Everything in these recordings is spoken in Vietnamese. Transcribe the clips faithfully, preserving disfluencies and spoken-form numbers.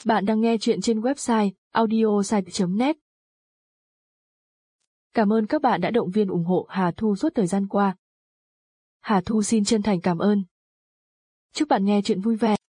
Bạn đang nghe chuyện trên website audiosite chấm net. Cảm ơn các bạn đã động viên ủng hộ Hà Thu suốt thời gian qua. Hà Thu xin chân thành cảm ơn. Chúc bạn nghe chuyện vui vẻ.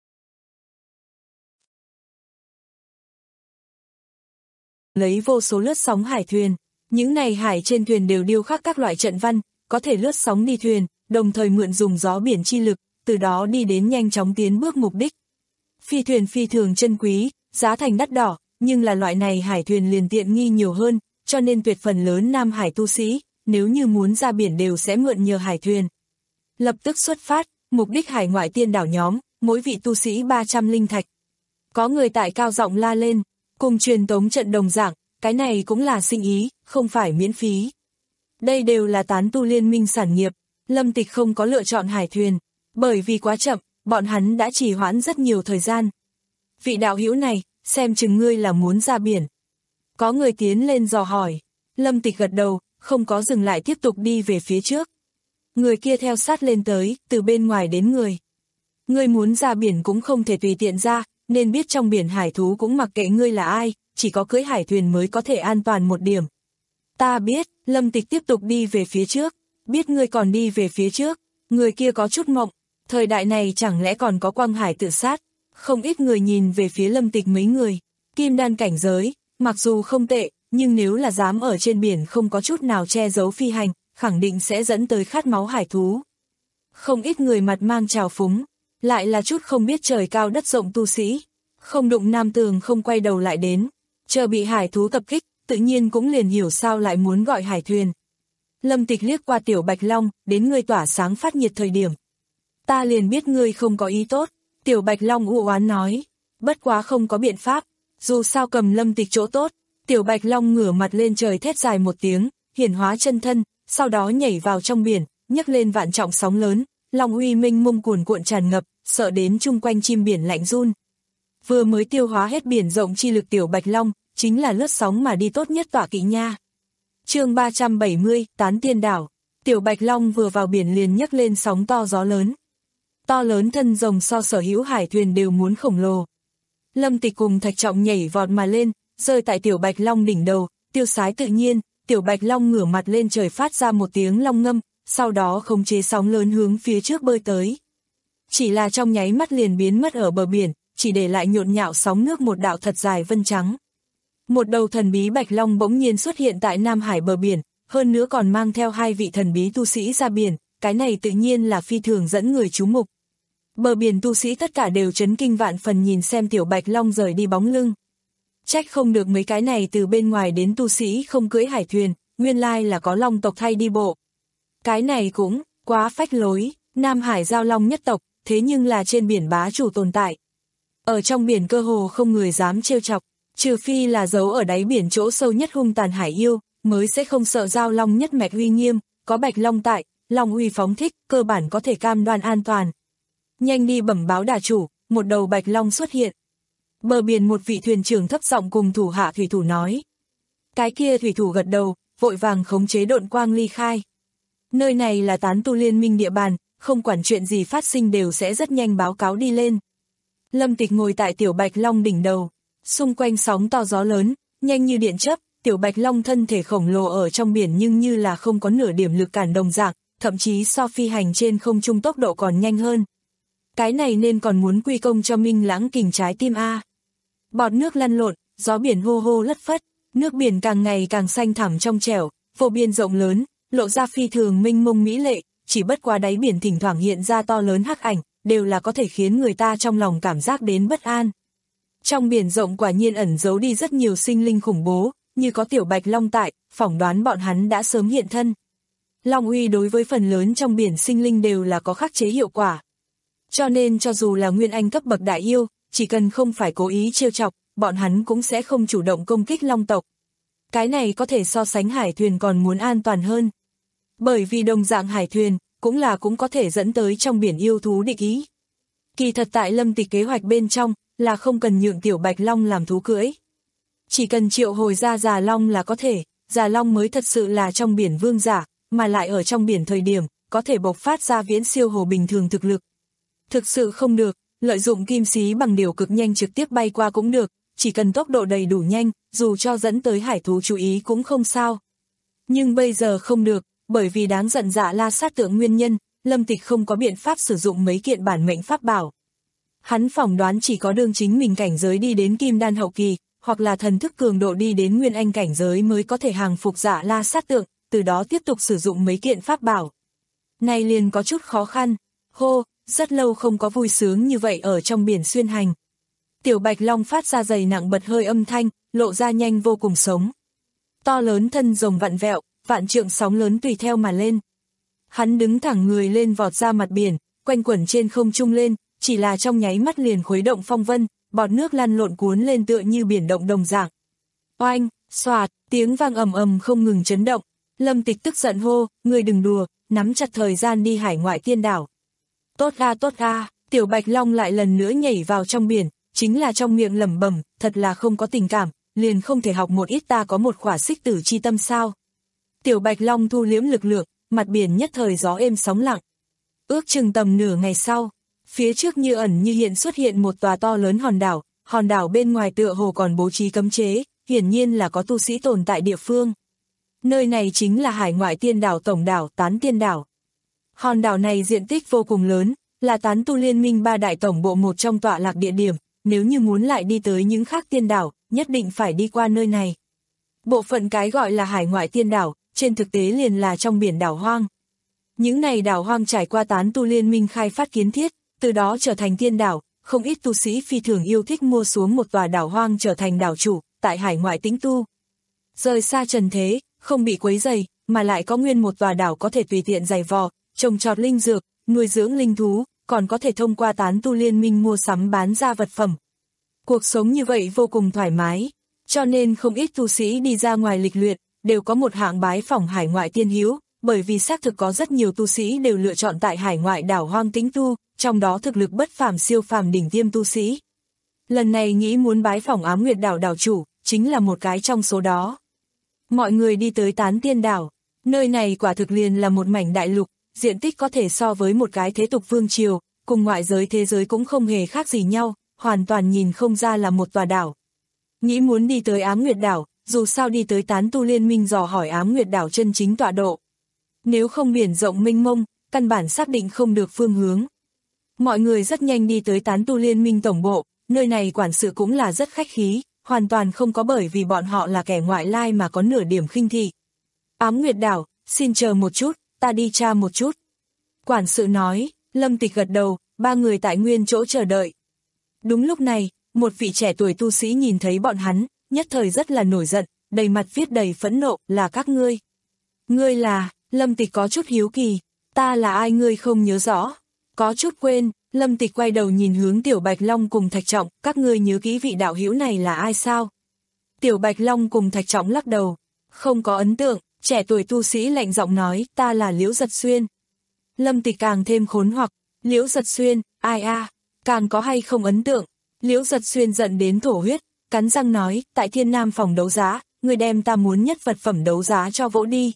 Lấy vô số lướt sóng hải thuyền, những này hải trên thuyền đều điêu khắc các loại trận văn, có thể lướt sóng đi thuyền, đồng thời mượn dùng gió biển chi lực, từ đó đi đến nhanh chóng tiến bước mục đích. Phi thuyền phi thường chân quý, giá thành đắt đỏ, nhưng là loại này hải thuyền liền tiện nghi nhiều hơn, cho nên tuyệt phần lớn Nam Hải tu sĩ, nếu như muốn ra biển đều sẽ mượn nhờ hải thuyền. Lập tức xuất phát, mục đích hải ngoại tiên đảo nhóm, mỗi vị tu sĩ ba trăm linh thạch. Có người tại cao giọng la lên, cùng truyền tống trận đồng dạng, cái này cũng là sinh ý, không phải miễn phí. Đây đều là tán tu liên minh sản nghiệp, Lâm Tịch không có lựa chọn hải thuyền, bởi vì quá chậm, bọn hắn đã trì hoãn rất nhiều thời gian. Vị đạo hữu này, xem chừng ngươi là muốn ra biển. Có người tiến lên dò hỏi, Lâm Tịch gật đầu, không có dừng lại tiếp tục đi về phía trước. Người kia theo sát lên tới, từ bên ngoài đến người. Ngươi muốn ra biển cũng không thể tùy tiện ra, nên biết trong biển hải thú cũng mặc kệ ngươi là ai, chỉ có cưỡi hải thuyền mới có thể an toàn một điểm. Ta biết, Lâm Tịch tiếp tục đi về phía trước, biết ngươi còn đi về phía trước, người kia có chút mộng, thời đại này chẳng lẽ còn có quang hải tự sát, không ít người nhìn về phía Lâm Tịch mấy người, kim đan cảnh giới, mặc dù không tệ, nhưng nếu là dám ở trên biển không có chút nào che giấu phi hành, khẳng định sẽ dẫn tới khát máu hải thú. Không ít người mặt mang trào phúng, lại là chút không biết trời cao đất rộng tu sĩ, không đụng nam tường không quay đầu lại đến, chờ bị hải thú tập kích, tự nhiên cũng liền hiểu sao lại muốn gọi hải thuyền. Lâm Tịch liếc qua Tiểu Bạch Long, đến ngươi tỏa sáng phát nhiệt thời điểm. Ta liền biết ngươi không có ý tốt, Tiểu Bạch Long u oán nói, bất quá không có biện pháp, dù sao cầm Lâm Tịch chỗ tốt. Tiểu Bạch Long ngửa mặt lên trời thét dài một tiếng, hiển hóa chân thân, sau đó nhảy vào trong biển, nhấc lên vạn trọng sóng lớn, long uy minh mông cuồn cuộn tràn ngập, sợ đến chung quanh chim biển lạnh run. Vừa mới tiêu hóa hết biển rộng chi lực Tiểu Bạch Long, chính là lướt sóng mà đi tốt nhất tọa kỵ nha. Chương ba trăm bảy mươi, Tán Tiên Đảo. Tiểu Bạch Long vừa vào biển liền nhấc lên sóng to gió lớn. To lớn thân rồng so sở hữu hải thuyền đều muốn khổng lồ. Lâm Tịch cùng Thạch Trọng nhảy vọt mà lên, rơi tại Tiểu Bạch Long đỉnh đầu, tiêu sái tự nhiên, Tiểu Bạch Long ngửa mặt lên trời phát ra một tiếng long ngâm, sau đó khống chế sóng lớn hướng phía trước bơi tới. Chỉ là trong nháy mắt liền biến mất ở bờ biển, chỉ để lại nhộn nhạo sóng nước một đạo thật dài vân trắng. Một đầu thần bí Bạch Long bỗng nhiên xuất hiện tại Nam Hải bờ biển, hơn nữa còn mang theo hai vị thần bí tu sĩ ra biển, cái này tự nhiên là phi thường dẫn người chú mục. Bờ biển tu sĩ tất cả đều chấn kinh vạn phần nhìn xem Tiểu Bạch Long rời đi bóng lưng. Trách không được mấy cái này từ bên ngoài đến tu sĩ không cưỡi hải thuyền, nguyên lai là có long tộc thay đi bộ. Cái này cũng quá phách lối, Nam Hải giao long nhất tộc, thế nhưng là trên biển bá chủ tồn tại. Ở trong biển cơ hồ không người dám trêu chọc, trừ phi là giấu ở đáy biển chỗ sâu nhất hung tàn hải yêu, mới sẽ không sợ giao long nhất mạch uy nghiêm, có Bạch Long tại, long uy phóng thích, cơ bản có thể cam đoan an toàn. Nhanh đi bẩm báo đà chủ, một đầu Bạch Long xuất hiện. Bờ biển một vị thuyền trưởng thấp giọng cùng thủ hạ thủy thủ nói. Cái kia thủy thủ gật đầu, vội vàng khống chế độn quang ly khai. Nơi này là tán tu liên minh địa bàn, không quản chuyện gì phát sinh đều sẽ rất nhanh báo cáo đi lên. Lâm Tịch ngồi tại Tiểu Bạch Long đỉnh đầu, xung quanh sóng to gió lớn, nhanh như điện chớp, Tiểu Bạch Long thân thể khổng lồ ở trong biển nhưng như là không có nửa điểm lực cản đồng dạng, thậm chí so phi hành trên không trung tốc độ còn nhanh hơn. Cái này nên còn muốn quy công cho Minh Lãng Kình trái tim a. Bọt nước lăn lộn, gió biển hô hô lất phất, nước biển càng ngày càng xanh thẳm trong trẻo, vô biên rộng lớn, lộ ra phi thường mênh mông mỹ lệ, chỉ bất quá đáy biển thỉnh thoảng hiện ra to lớn hắc ảnh, đều là có thể khiến người ta trong lòng cảm giác đến bất an. Trong biển rộng quả nhiên ẩn giấu đi rất nhiều sinh linh khủng bố, như có Tiểu Bạch Long tại, phỏng đoán bọn hắn đã sớm hiện thân. Long uy đối với phần lớn trong biển sinh linh đều là có khắc chế hiệu quả. Cho nên cho dù là nguyên anh cấp bậc đại yêu, chỉ cần không phải cố ý trêu chọc, bọn hắn cũng sẽ không chủ động công kích long tộc. Cái này có thể so sánh hải thuyền còn muốn an toàn hơn. Bởi vì đồng dạng hải thuyền, cũng là cũng có thể dẫn tới trong biển yêu thú địch ý. Kỳ thật tại Lâm Tịch kế hoạch bên trong, là không cần nhượng Tiểu Bạch Long làm thú cưỡi. Chỉ cần triệu hồi ra già long là có thể, già long mới thật sự là trong biển vương giả, mà lại ở trong biển thời điểm, có thể bộc phát ra viễn siêu hồ bình thường thực lực. Thực sự không được, lợi dụng kim xí bằng điều cực nhanh trực tiếp bay qua cũng được, chỉ cần tốc độ đầy đủ nhanh, dù cho dẫn tới hải thú chú ý cũng không sao. Nhưng bây giờ không được, bởi vì đáng giận Dạ La sát tượng nguyên nhân, Lâm Tịch không có biện pháp sử dụng mấy kiện bản mệnh pháp bảo. Hắn phỏng đoán chỉ có đương chính mình cảnh giới đi đến kim đan hậu kỳ, hoặc là thần thức cường độ đi đến nguyên anh cảnh giới mới có thể hàng phục Dạ La sát tượng, từ đó tiếp tục sử dụng mấy kiện pháp bảo. Này liền có chút khó khăn, hô, rất lâu không có vui sướng như vậy ở trong biển xuyên hành. Tiểu Bạch Long phát ra dày nặng bật hơi âm thanh, lộ ra nhanh vô cùng sống. To lớn thân rồng vặn vẹo, vạn trượng sóng lớn tùy theo mà lên. Hắn đứng thẳng người lên vọt ra mặt biển, quanh quẩn trên không trung lên, chỉ là trong nháy mắt liền khuấy động phong vân, bọt nước lăn lộn cuốn lên tựa như biển động đồng dạng. Oanh, xoạt, tiếng vang ầm ầm không ngừng chấn động. Lâm Tịch tức giận hô, ngươi đừng đùa, nắm chặt thời gian đi hải ngoại tiên đảo. Tốt a tốt a, Tiểu Bạch Long lại lần nữa nhảy vào trong biển, chính là trong miệng lẩm bẩm, thật là không có tình cảm, liền không thể học một ít ta có một khỏa xích tử chi tâm sao. Tiểu Bạch Long thu liễm lực lượng, mặt biển nhất thời gió êm sóng lặng. Ước chừng tầm nửa ngày sau, phía trước như ẩn như hiện xuất hiện một tòa to lớn hòn đảo, hòn đảo bên ngoài tựa hồ còn bố trí cấm chế, hiển nhiên là có tu sĩ tồn tại địa phương. Nơi này chính là hải ngoại tiên đảo tổng đảo Tán Tiên Đảo. Hòn đảo này diện tích vô cùng lớn, là Tán Tu Liên Minh ba đại tổng bộ một trong tọa lạc địa điểm, nếu như muốn lại đi tới những khác tiên đảo, nhất định phải đi qua nơi này. Bộ phận cái gọi là hải ngoại tiên đảo, trên thực tế liền là trong biển đảo hoang. Những này đảo hoang trải qua Tán Tu Liên Minh khai phát kiến thiết, từ đó trở thành tiên đảo, không ít tu sĩ phi thường yêu thích mua xuống một tòa đảo hoang trở thành đảo chủ, tại hải ngoại tĩnh tu. Rời xa trần thế, không bị quấy rầy, mà lại có nguyên một tòa đảo có thể tùy tiện giày vò, trồng trọt linh dược, nuôi dưỡng linh thú, còn có thể thông qua Tán Tu Liên Minh mua sắm bán ra vật phẩm. Cuộc sống như vậy vô cùng thoải mái, cho nên không ít tu sĩ đi ra ngoài lịch luyện, đều có một hạng bái phỏng hải ngoại tiên hiếu, bởi vì xác thực có rất nhiều tu sĩ đều lựa chọn tại hải ngoại đảo hoang tĩnh tu, trong đó thực lực bất phàm siêu phàm đỉnh tiêm tu sĩ. Lần này nghĩ muốn bái phỏng Ám Nguyệt đảo đảo chủ, chính là một cái trong số đó. Mọi người đi tới Tán Tiên đảo, nơi này quả thực liền là một mảnh đại lục, diện tích có thể so với một cái thế tục vương triều, cùng ngoại giới thế giới cũng không hề khác gì nhau, hoàn toàn nhìn không ra là một tòa đảo. Nghĩ muốn đi tới Ám Nguyệt đảo, dù sao đi tới Tán Tu Liên Minh dò hỏi Ám Nguyệt đảo chân chính tọa độ. Nếu không biển rộng mênh mông, căn bản xác định không được phương hướng. Mọi người rất nhanh đi tới Tán Tu Liên Minh tổng bộ, nơi này quản sự cũng là rất khách khí, hoàn toàn không có bởi vì bọn họ là kẻ ngoại lai mà có nửa điểm khinh thị. Ám Nguyệt đảo, xin chờ một chút, ta đi tra một chút. Quản sự nói, Lâm Tịch gật đầu, ba người tại nguyên chỗ chờ đợi. Đúng lúc này, một vị trẻ tuổi tu sĩ nhìn thấy bọn hắn, nhất thời rất là nổi giận, đầy mặt viết đầy phẫn nộ, là các ngươi. Ngươi là, Lâm Tịch có chút hiếu kỳ, ta là ai ngươi không nhớ rõ. Có chút quên, Lâm Tịch quay đầu nhìn hướng Tiểu Bạch Long cùng Thạch Trọng, các ngươi nhớ kỹ vị đạo hữu này là ai sao? Tiểu Bạch Long cùng Thạch Trọng lắc đầu, không có ấn tượng, trẻ tuổi tu sĩ lạnh giọng nói, ta là Liễu Giật Xuyên. Lâm Tịch càng thêm khốn hoặc, Liễu Giật Xuyên, ai a, càng có hay không ấn tượng. Liễu Giật Xuyên giận đến thổ huyết, cắn răng nói, tại Thiên Nam phòng đấu giá, người đem ta muốn nhất vật phẩm đấu giá cho vỗ đi.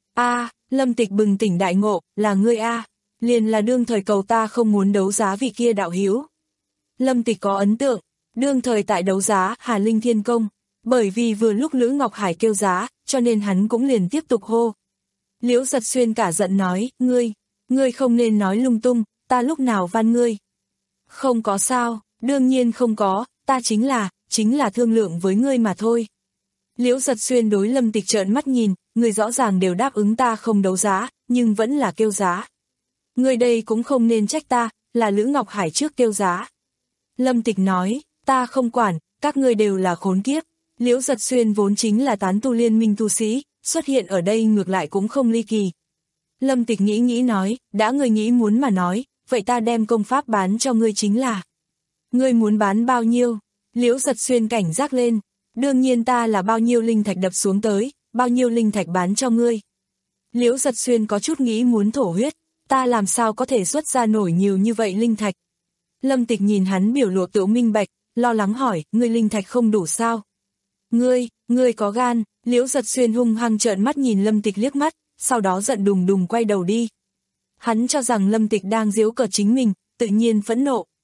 A, Lâm Tịch bừng tỉnh đại ngộ, là ngươi a, liền là đương thời cầu ta không muốn đấu giá vị kia đạo hữu. Lâm Tịch có ấn tượng, đương thời tại đấu giá Hà Linh Thiên Công, bởi vì vừa lúc Lữ Ngọc Hải kêu giá, cho nên hắn cũng liền tiếp tục hô. Liễu Giật Xuyên cả giận nói, ngươi, ngươi không nên nói lung tung, ta lúc nào van ngươi. Không có sao, đương nhiên không có, ta chính là, chính là thương lượng với ngươi mà thôi. Liễu Giật Xuyên đối Lâm Tịch trợn mắt nhìn, ngươi rõ ràng đều đáp ứng ta không đấu giá, nhưng vẫn là kêu giá. Ngươi đây cũng không nên trách ta, là Lữ Ngọc Hải trước kêu giá. Lâm Tịch nói, ta không quản, các ngươi đều là khốn kiếp. Liễu Giật Xuyên vốn chính là Tán Tu Liên Minh tu sĩ, xuất hiện ở đây ngược lại cũng không ly kỳ. Lâm Tịch nghĩ nghĩ nói, đã ngươi nghĩ muốn mà nói, vậy ta đem công pháp bán cho ngươi chính là. Ngươi muốn bán bao nhiêu? Liễu Giật Xuyên cảnh giác lên, đương nhiên ta là bao nhiêu linh thạch đập xuống tới, bao nhiêu linh thạch bán cho ngươi. Liễu Giật Xuyên có chút nghĩ muốn thổ huyết, ta làm sao có thể xuất ra nổi nhiều như vậy linh thạch. Lâm Tịch nhìn hắn biểu lộ tự minh bạch, lo lắng hỏi, ngươi linh thạch không đủ sao? Ngươi, ngươi có gan, Liễu Giật Xuyên hung hăng trợn mắt nhìn Lâm Tịch liếc mắt, sau đó giận đùng đùng quay đầu đi. Hắn cho rằng Lâm Tịch đang giễu cợt chính mình, tự nhiên phẫn nộ.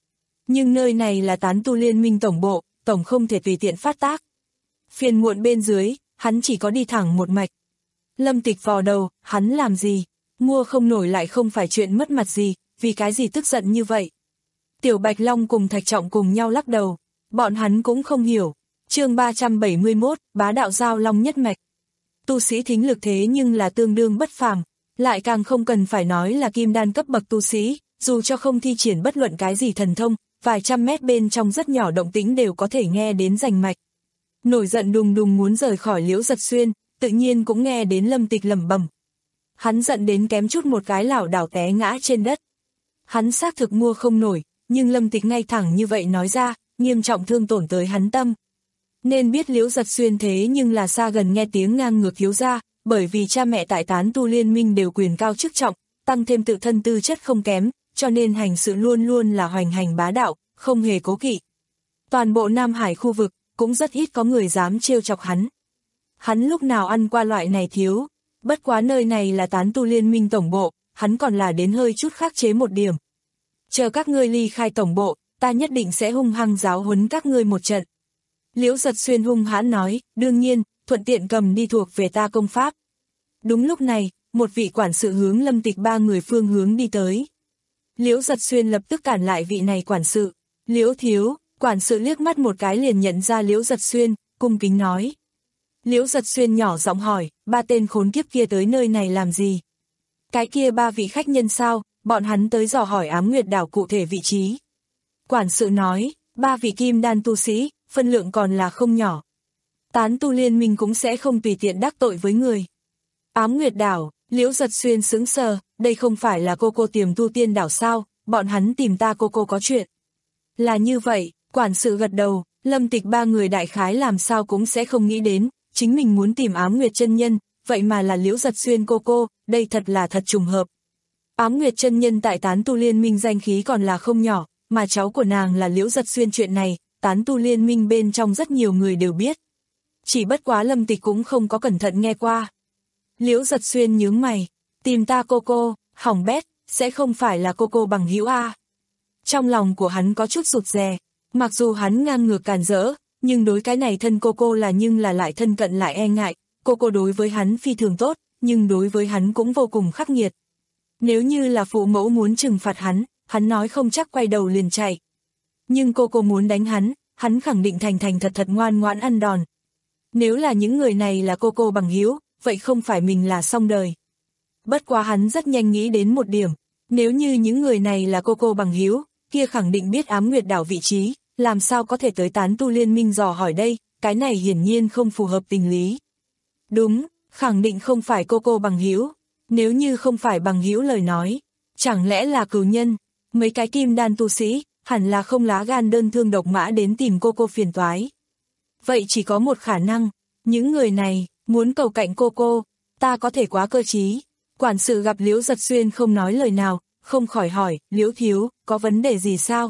Nhưng nơi này là tán tu liên minh tổng bộ, tổng không thể tùy tiện phát tác. Phiền muộn bên dưới, hắn chỉ có đi thẳng một mạch. Lâm Tịch vò đầu, hắn làm gì? Mua không nổi lại không phải chuyện mất mặt gì, vì cái gì tức giận như vậy? Tiểu Bạch Long cùng Thạch Trọng cùng nhau lắc đầu, bọn hắn cũng không hiểu. Chương ba trăm bảy mươi mốt, bá đạo giao long nhất mạch. Tu sĩ thính lực thế nhưng là tương đương bất phàm, lại càng không cần phải nói là kim đan cấp bậc tu sĩ, dù cho không thi triển bất luận cái gì thần thông, vài trăm mét bên trong rất nhỏ động tĩnh đều có thể nghe đến rành mạch. Nổi giận đùng đùng muốn rời khỏi Liễu Giật Xuyên, tự nhiên cũng nghe đến Lâm Tịch lẩm bẩm. Hắn giận đến kém chút một cái lảo đảo té ngã trên đất. Hắn xác thực mua không nổi, nhưng Lâm Tịch ngay thẳng như vậy nói ra, nghiêm trọng thương tổn tới hắn tâm. Nên biết Liễu Giật Xuyên thế nhưng là xa gần nghe tiếng ngang ngược thiếu gia, bởi vì cha mẹ tại tán tu liên minh đều quyền cao chức trọng, tăng thêm tự thân tư chất không kém, cho nên hành sự luôn luôn là hoành hành bá đạo, không hề cố kỵ. Toàn bộ Nam Hải khu vực, cũng rất ít có người dám trêu chọc hắn. Hắn lúc nào ăn qua loại này thiếu, bất quá nơi này là tán tu liên minh tổng bộ, hắn còn là đến hơi chút khắc chế một điểm. Chờ các ngươi ly khai tổng bộ, ta nhất định sẽ hung hăng giáo huấn các ngươi một trận. Liễu Giật Xuyên hung hãn nói, đương nhiên, thuận tiện cầm đi thuộc về ta công pháp. Đúng lúc này, một vị quản sự hướng Lâm Tịch ba người phương hướng đi tới. Liễu Giật Xuyên lập tức cản lại vị này quản sự. Liễu thiếu, quản sự liếc mắt một cái liền nhận ra Liễu Giật Xuyên, cung kính nói. Liễu Giật Xuyên nhỏ giọng hỏi, ba tên khốn kiếp kia tới nơi này làm gì? Cái kia ba vị khách nhân sao, bọn hắn tới dò hỏi Ám Nguyệt đảo cụ thể vị trí. Quản sự nói, ba vị kim đan tu sĩ, phân lượng còn là không nhỏ. Tán tu liên minh cũng sẽ không tùy tiện đắc tội với người. Ám Nguyệt đảo, Liễu Giật Xuyên sững sờ, đây không phải là cô cô tiềm tu tiên đảo sao, bọn hắn tìm ta cô cô có chuyện. Là như vậy, quản sự gật đầu, Lâm Tịch ba người đại khái làm sao cũng sẽ không nghĩ đến, chính mình muốn tìm Ám Nguyệt chân nhân, vậy mà là Liễu Giật Xuyên cô cô, đây thật là thật trùng hợp. Ám Nguyệt chân nhân tại tán tu liên minh danh khí còn là không nhỏ, mà cháu của nàng là Liễu Giật Xuyên chuyện này, tán tu liên minh bên trong rất nhiều người đều biết. Chỉ bất quá Lâm Tịch cũng không có cẩn thận nghe qua. Liễu Giật Xuyên nhướng mày, tìm ta cô cô, hỏng bét, sẽ không phải là cô cô bằng hữu a. Trong lòng của hắn có chút rụt rè, mặc dù hắn ngang ngược càn rỡ, nhưng đối cái này thân cô cô là nhưng là lại thân cận lại e ngại, cô cô đối với hắn phi thường tốt, nhưng đối với hắn cũng vô cùng khắc nghiệt. Nếu như là phụ mẫu muốn trừng phạt hắn, hắn nói không chắc quay đầu liền chạy. Nhưng cô cô muốn đánh hắn, hắn khẳng định thành thành thật thật ngoan ngoãn ăn đòn. Nếu là những người này là cô cô bằng hữu, vậy không phải mình là xong đời. Bất quá hắn rất nhanh nghĩ đến một điểm, nếu như những người này là cô cô bằng hữu, kia khẳng định biết Ám Nguyệt đảo vị trí, làm sao có thể tới tán tu liên minh dò hỏi đây, cái này hiển nhiên không phù hợp tình lý. Đúng, khẳng định không phải cô cô bằng hữu, nếu như không phải bằng hữu lời nói, chẳng lẽ là cừu nhân, mấy cái kim đan tu sĩ, hẳn là không lá gan đơn thương độc mã đến tìm cô cô phiền toái. Vậy chỉ có một khả năng, những người này, muốn cầu cạnh cô cô, ta có thể quá cơ trí. Quản sự gặp Liễu Giật Xuyên không nói lời nào, không khỏi hỏi, Liễu thiếu, có vấn đề gì sao?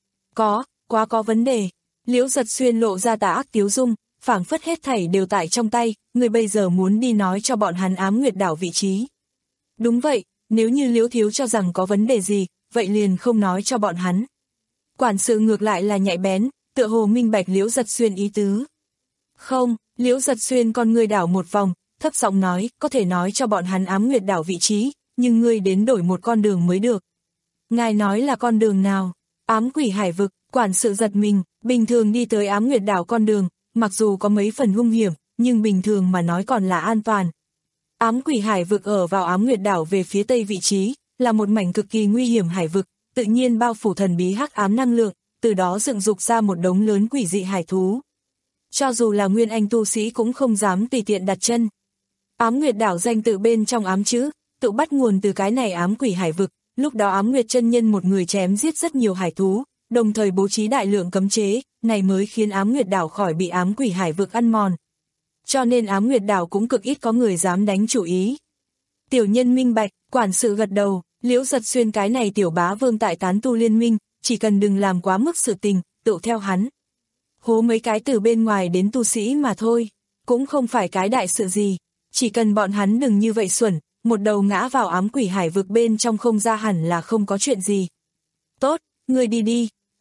Có, quá có vấn đề. Liễu Giật Xuyên lộ ra tà ác tiếu dung, phảng phất hết thảy đều tại trong tay, người bây giờ muốn đi nói cho bọn hắn Ám Nguyệt đảo vị trí. Đúng vậy, nếu như Liễu thiếu cho rằng có vấn đề gì, vậy liền không nói cho bọn hắn. Quản sự ngược lại là nhạy bén, tựa hồ minh bạch Liễu Giật Xuyên ý tứ. Không, Liễu Giật Xuyên con ngươi đảo một vòng, thấp giọng nói, có thể nói cho bọn hắn Ám Nguyệt đảo vị trí, nhưng ngươi đến đổi một con đường mới được. Ngài nói là con đường nào? Ám Quỷ Hải vực, quản sự giật mình, bình thường đi tới Ám Nguyệt đảo con đường, mặc dù có mấy phần hung hiểm, nhưng bình thường mà nói còn là an toàn. Ám Quỷ Hải vực ở vào Ám Nguyệt đảo về phía tây vị trí, là một mảnh cực kỳ nguy hiểm hải vực, tự nhiên bao phủ thần bí hắc ám năng lượng, từ đó dựng dục ra một đống lớn quỷ dị hải thú. Cho dù là nguyên anh tu sĩ cũng không dám tùy tiện đặt chân. Ám Nguyệt đảo danh tự bên trong ám chữ, tự bắt nguồn từ cái này Ám Quỷ Hải vực, lúc đó Ám Nguyệt chân nhân một người chém giết rất nhiều hải thú, đồng thời bố trí đại lượng cấm chế, này mới khiến Ám Nguyệt đảo khỏi bị Ám Quỷ Hải vực ăn mòn. Cho nên Ám Nguyệt đảo cũng cực ít có người dám đánh chủ ý. Tiểu nhân minh bạch, quản sự gật đầu, Liễu Giật Xuyên cái này tiểu bá vương tại tán tu liên minh, chỉ cần đừng làm quá mức sự tình, tự theo hắn. Hố mấy cái từ bên ngoài đến tu sĩ mà thôi, cũng không phải cái đại sự gì, chỉ cần bọn hắn đừng như vậy xuẩn, một đầu ngã vào Ám Quỷ Hải vực bên trong không ra hẳn là không có chuyện gì. Tốt, ngươi đi đi.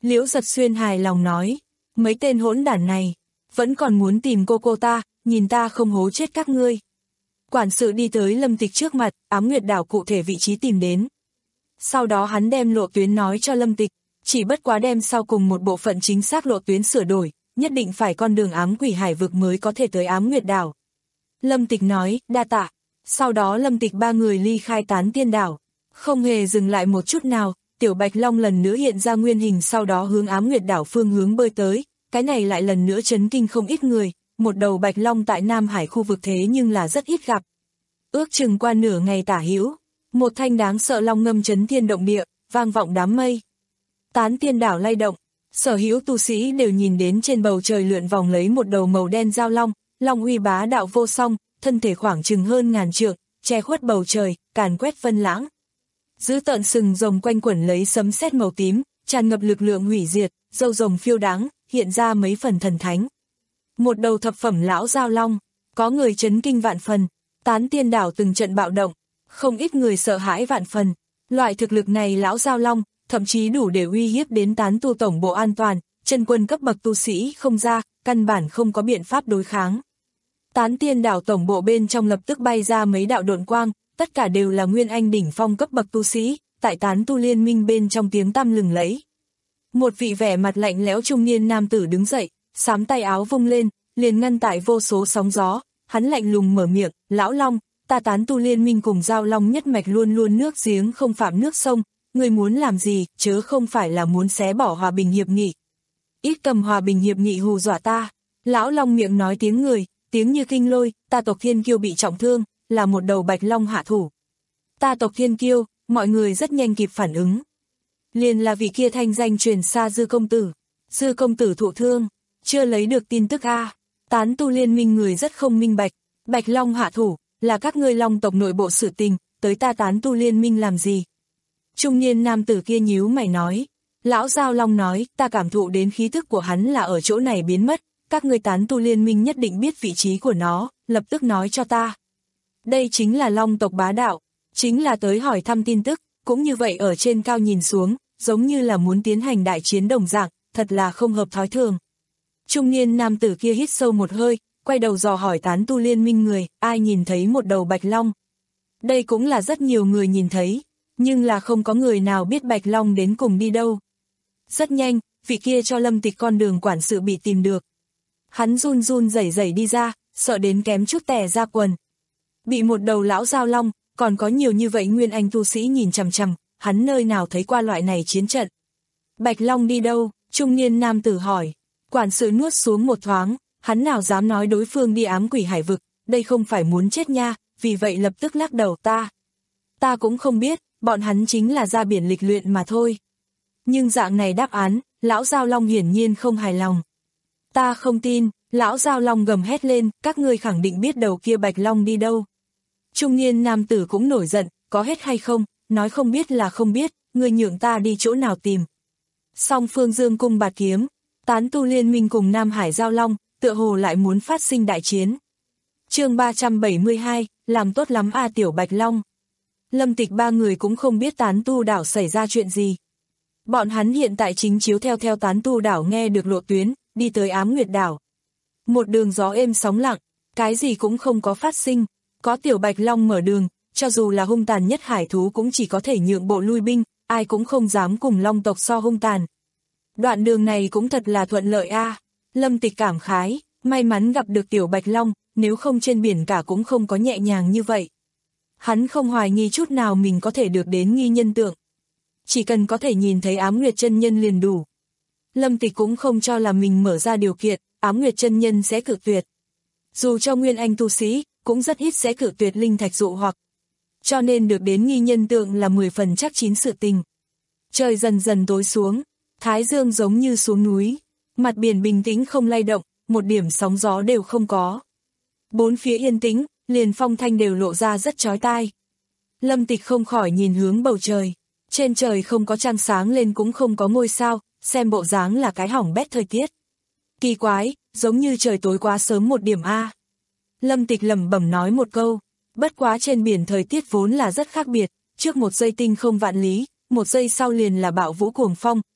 Liễu Giật Xuyên hài lòng nói, mấy tên hỗn đản này, vẫn còn muốn tìm cô cô ta, nhìn ta không hố chết các ngươi. Quản sự đi tới Lâm Tịch trước mặt, Ám Nguyệt đảo cụ thể vị trí tìm đến. Sau đó hắn đem lộ tuyến nói cho Lâm Tịch, chỉ bất quá đem sau cùng một bộ phận chính xác lộ tuyến sửa đổi, nhất định phải con đường ám quỷ hải vực mới có thể tới Ám Nguyệt đảo. Lâm Tịch nói, đa tạ. Sau đó Lâm Tịch ba người ly khai Tán Tiên đảo, không hề dừng lại một chút nào, Tiểu Bạch Long lần nữa hiện ra nguyên hình, sau đó hướng Ám Nguyệt đảo phương hướng bơi tới, cái này lại lần nữa chấn kinh không ít người, một đầu Bạch Long tại Nam Hải khu vực thế nhưng là rất ít gặp. Ước chừng qua nửa ngày tả hữu, một thanh đáng sợ long ngâm chấn thiên động địa, vang vọng đám mây. Tán Tiên đảo lay động, sở hữu tu sĩ đều nhìn đến trên bầu trời lượn vòng lấy một đầu màu đen giao long, long uy bá đạo vô song, thân thể khoảng chừng hơn ngàn trượng, che khuất bầu trời, càn quét vân lãng. Dữ tợn sừng rồng quanh quẩn lấy sấm sét màu tím, tràn ngập lực lượng hủy diệt, râu rồng phiêu đáng, hiện ra mấy phần thần thánh. Một đầu thập phẩm lão giao long, có người chấn kinh vạn phần, Tán Tiên đảo từng trận bạo động, không ít người sợ hãi vạn phần. Loại thực lực này lão giao long, thậm chí đủ để uy hiếp đến tán tu tổng bộ an toàn, chân quân cấp bậc tu sĩ không ra, căn bản không có biện pháp đối kháng. Tán Tiên đảo tổng bộ bên trong lập tức bay ra mấy đạo độn quang, tất cả đều là nguyên anh đỉnh phong cấp bậc tu sĩ, tại tán tu liên minh bên trong tiếng tăm lừng lẫy. Một vị vẻ mặt lạnh lẽo trung niên nam tử đứng dậy, xám tay áo vung lên, liền ngăn tại vô số sóng gió, hắn lạnh lùng mở miệng, lão long, ta tán tu liên minh cùng giao long nhất mạch luôn luôn nước giếng không phạm nước sông, người muốn làm gì, chớ không phải là muốn xé bỏ hòa bình hiệp nghị. Ít cầm hòa bình hiệp nghị hù dọa ta. Lão long miệng nói tiếng người, tiếng như kinh lôi, ta tộc Thiên Kiêu bị trọng thương, là một đầu bạch long hạ thủ. Ta tộc Thiên Kiêu, mọi người rất nhanh kịp phản ứng. Liền là vị kia thanh danh truyền xa Dư công tử. Dư công tử thụ thương, chưa lấy được tin tức a. À. Tán tu liên minh người rất không minh bạch, bạch long hạ thủ, là các ngươi long tộc nội bộ sự tình, tới ta tán tu liên minh làm gì? Trung niên nam tử kia nhíu mày nói. Lão giao long nói, ta cảm thụ đến khí thức của hắn là ở chỗ này biến mất, các ngươi tán tu liên minh nhất định biết vị trí của nó, lập tức nói cho ta. Đây chính là long tộc bá đạo, chính là tới hỏi thăm tin tức, cũng như vậy ở trên cao nhìn xuống, giống như là muốn tiến hành đại chiến đồng dạng, thật là không hợp thói thường. Trung niên nam tử kia hít sâu một hơi, quay đầu dò hỏi tán tu liên minh người, ai nhìn thấy một đầu bạch long. Đây cũng là rất nhiều người nhìn thấy, nhưng là không có người nào biết bạch long đến cùng đi đâu. Rất nhanh, vị kia cho Lâm Tịch con đường quản sự bị tìm được. Hắn run run rẩy rẩy đi ra, sợ đến kém chút tè ra quần. Bị một đầu lão giao long, còn có nhiều như vậy nguyên anh tu sĩ nhìn chằm chằm, hắn nơi nào thấy qua loại này chiến trận. Bạch long đi đâu? Trung niên nam tử hỏi. Quản sự nuốt xuống một thoáng, hắn nào dám nói đối phương đi ám quỷ hải vực, đây không phải muốn chết nha, vì vậy lập tức lắc đầu ta. Ta cũng không biết, bọn hắn chính là ra biển lịch luyện mà thôi. Nhưng dạng này đáp án, lão giao long hiển nhiên không hài lòng. Ta không tin, lão giao long gầm hét lên, các ngươi khẳng định biết đầu kia bạch long đi đâu. Trung niên nam tử cũng nổi giận, có hết hay không, nói không biết là không biết, ngươi nhượng ta đi chỗ nào tìm. Song phương dương cung bạt kiếm, tán tu liên minh cùng Nam Hải giao long, tựa hồ lại muốn phát sinh đại chiến. Chương ba trăm bảy mươi hai, làm tốt lắm a tiểu bạch long. Lâm Tịch ba người cũng không biết tán tu đảo xảy ra chuyện gì. Bọn hắn hiện tại chính chiếu theo theo tán tu đảo nghe được lộ tuyến, đi tới Ám Nguyệt đảo. Một đường gió êm sóng lặng, cái gì cũng không có phát sinh, có tiểu bạch long mở đường, cho dù là hung tàn nhất hải thú cũng chỉ có thể nhượng bộ lui binh, ai cũng không dám cùng long tộc so hung tàn. Đoạn đường này cũng thật là thuận lợi a. À. Lâm Tịch cảm khái, may mắn gặp được tiểu bạch long, nếu không trên biển cả cũng không có nhẹ nhàng như vậy. Hắn không hoài nghi chút nào mình có thể được đến nghi nhân tượng. Chỉ cần có thể nhìn thấy Ám Nguyệt chân nhân liền đủ. Lâm Tịch cũng không cho là mình mở ra điều kiện, Ám Nguyệt chân nhân sẽ cự tuyệt. Dù cho nguyên anh tu sĩ, cũng rất ít sẽ cự tuyệt linh thạch dụ hoặc. Cho nên được đến nghi nhân tượng là mười phần chắc chín sự tình. Trời dần dần tối xuống, thái dương giống như xuống núi, mặt biển bình tĩnh không lay động, một điểm sóng gió đều không có. Bốn phía yên tĩnh, liền phong thanh đều lộ ra rất chói tai. Lâm Tịch không khỏi nhìn hướng bầu trời, trên trời không có trăng sáng lên cũng không có ngôi sao, xem bộ dáng là cái hỏng bét thời tiết. Kỳ quái, giống như trời tối quá sớm một điểm a. Lâm Tịch lẩm bẩm nói một câu, bất quá trên biển thời tiết vốn là rất khác biệt, trước một giây tinh không vạn lý, một giây sau liền là bão vũ cuồng phong,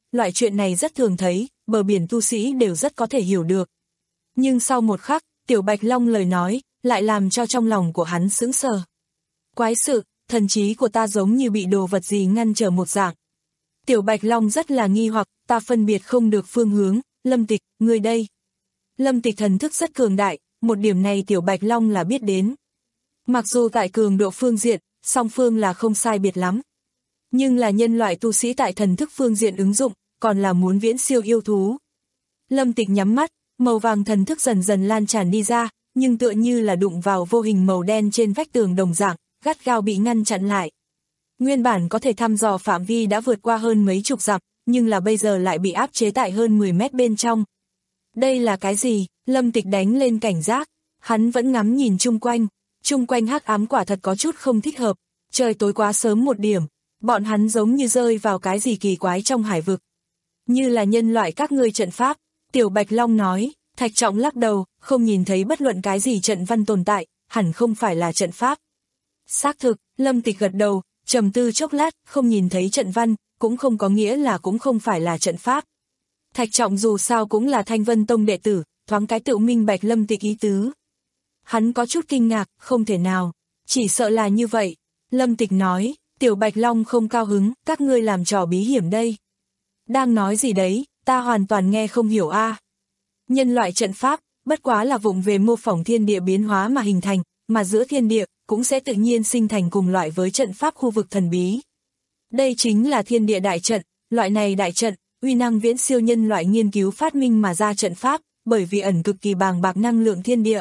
loại chuyện này rất thường thấy, bờ biển tu sĩ đều rất có thể hiểu được. Nhưng sau một khắc, Tiểu Bạch Long lời nói, lại làm cho trong lòng của hắn sững sờ. Quái sự, thần trí của ta giống như bị đồ vật gì ngăn trở một dạng. Tiểu Bạch Long rất là nghi hoặc, ta phân biệt không được phương hướng, Lâm Tịch, người đây. Lâm Tịch thần thức rất cường đại, một điểm này Tiểu Bạch Long là biết đến. Mặc dù tại cường độ phương diện, song phương là không sai biệt lắm. Nhưng là nhân loại tu sĩ tại thần thức phương diện ứng dụng, còn là muốn viễn siêu yêu thú. Lâm Tịch nhắm mắt, màu vàng thần thức dần dần lan tràn đi ra, nhưng tựa như là đụng vào vô hình màu đen trên vách tường đồng dạng, gắt gao bị ngăn chặn lại. Nguyên bản có thể thăm dò phạm vi đã vượt qua hơn mấy chục dặm, nhưng là bây giờ lại bị áp chế tại hơn mười mét bên trong. Đây là cái gì? Lâm Tịch đánh lên cảnh giác, hắn vẫn ngắm nhìn chung quanh, chung quanh hắc ám quả thật có chút không thích hợp, trời tối quá sớm một điểm, bọn hắn giống như rơi vào cái gì kỳ quái trong hải vực. Như là nhân loại các ngươi trận pháp, Tiểu Bạch Long nói, Thạch Trọng lắc đầu, không nhìn thấy bất luận cái gì trận văn tồn tại, hẳn không phải là trận pháp. Xác thực, Lâm Tịch gật đầu, trầm tư chốc lát, không nhìn thấy trận văn, cũng không có nghĩa là cũng không phải là trận pháp. Thạch Trọng dù sao cũng là Thanh Vân Tông đệ tử, thoáng cái tự minh bạch Lâm Tịch ý tứ. Hắn có chút kinh ngạc, không thể nào, chỉ sợ là như vậy. Lâm Tịch nói, Tiểu Bạch Long không cao hứng, các ngươi làm trò bí hiểm đây. Đang nói gì đấy, ta hoàn toàn nghe không hiểu a. À. Nhân loại trận pháp, bất quá là vụng về mô phỏng thiên địa biến hóa mà hình thành, mà giữa thiên địa, cũng sẽ tự nhiên sinh thành cùng loại với trận pháp khu vực thần bí. Đây chính là thiên địa đại trận, loại này đại trận, uy năng viễn siêu nhân loại nghiên cứu phát minh mà ra trận pháp, bởi vì ẩn cực kỳ bàng bạc năng lượng thiên địa.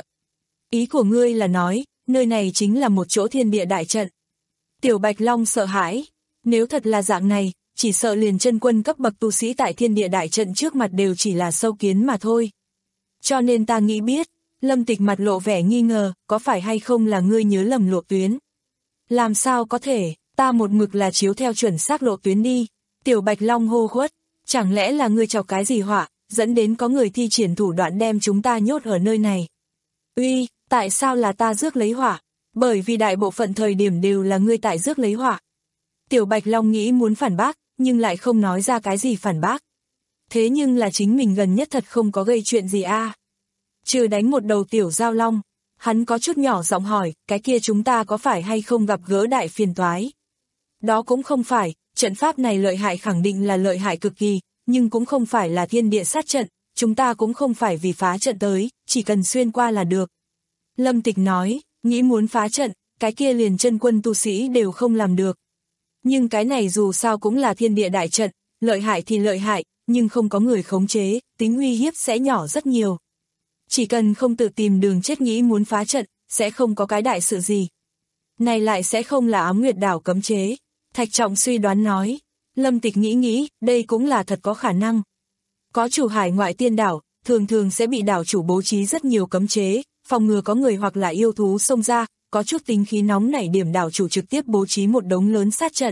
Ý của ngươi là nói, nơi này chính là một chỗ thiên địa đại trận. Tiểu Bạch Long sợ hãi, nếu thật là dạng này, chỉ sợ liền chân quân cấp bậc tu sĩ tại thiên địa đại trận trước mặt đều chỉ là sâu kiến mà thôi. Cho nên ta nghĩ biết, Lâm Tịch mặt lộ vẻ nghi ngờ, có phải hay không là ngươi nhớ lầm lộ tuyến. Làm sao có thể, ta một mực là chiếu theo chuẩn xác lộ tuyến đi. Tiểu Bạch Long hô khuất, chẳng lẽ là ngươi chọc cái gì họa, dẫn đến có người thi triển thủ đoạn đem chúng ta nhốt ở nơi này. Uy, tại sao là ta rước lấy họa? Bởi vì đại bộ phận thời điểm đều là ngươi tại rước lấy họa. Tiểu Bạch Long nghĩ muốn phản bác, nhưng lại không nói ra cái gì phản bác. Thế nhưng là chính mình gần nhất thật không có gây chuyện gì a. À. Trừ đánh một đầu tiểu giao long, hắn có chút nhỏ giọng hỏi, cái kia chúng ta có phải hay không gặp gỡ đại phiền toái? Đó cũng không phải, trận pháp này lợi hại khẳng định là lợi hại cực kỳ, nhưng cũng không phải là thiên địa sát trận, chúng ta cũng không phải vì phá trận tới, chỉ cần xuyên qua là được. Lâm Tịch nói, nghĩ muốn phá trận, cái kia liền chân quân tu sĩ đều không làm được. Nhưng cái này dù sao cũng là thiên địa đại trận, lợi hại thì lợi hại, nhưng không có người khống chế, tính uy hiếp sẽ nhỏ rất nhiều. Chỉ cần không tự tìm đường chết nghĩ muốn phá trận, sẽ không có cái đại sự gì. Này lại sẽ không là Ám Nguyệt Đảo cấm chế. Thạch Trọng suy đoán nói. Lâm Tịch nghĩ nghĩ, đây cũng là thật có khả năng. Có chủ hải ngoại tiên đảo, thường thường sẽ bị đảo chủ bố trí rất nhiều cấm chế, phòng ngừa có người hoặc là yêu thú xông ra, có chút tính khí nóng nảy điểm đảo chủ trực tiếp bố trí một đống lớn sát trận.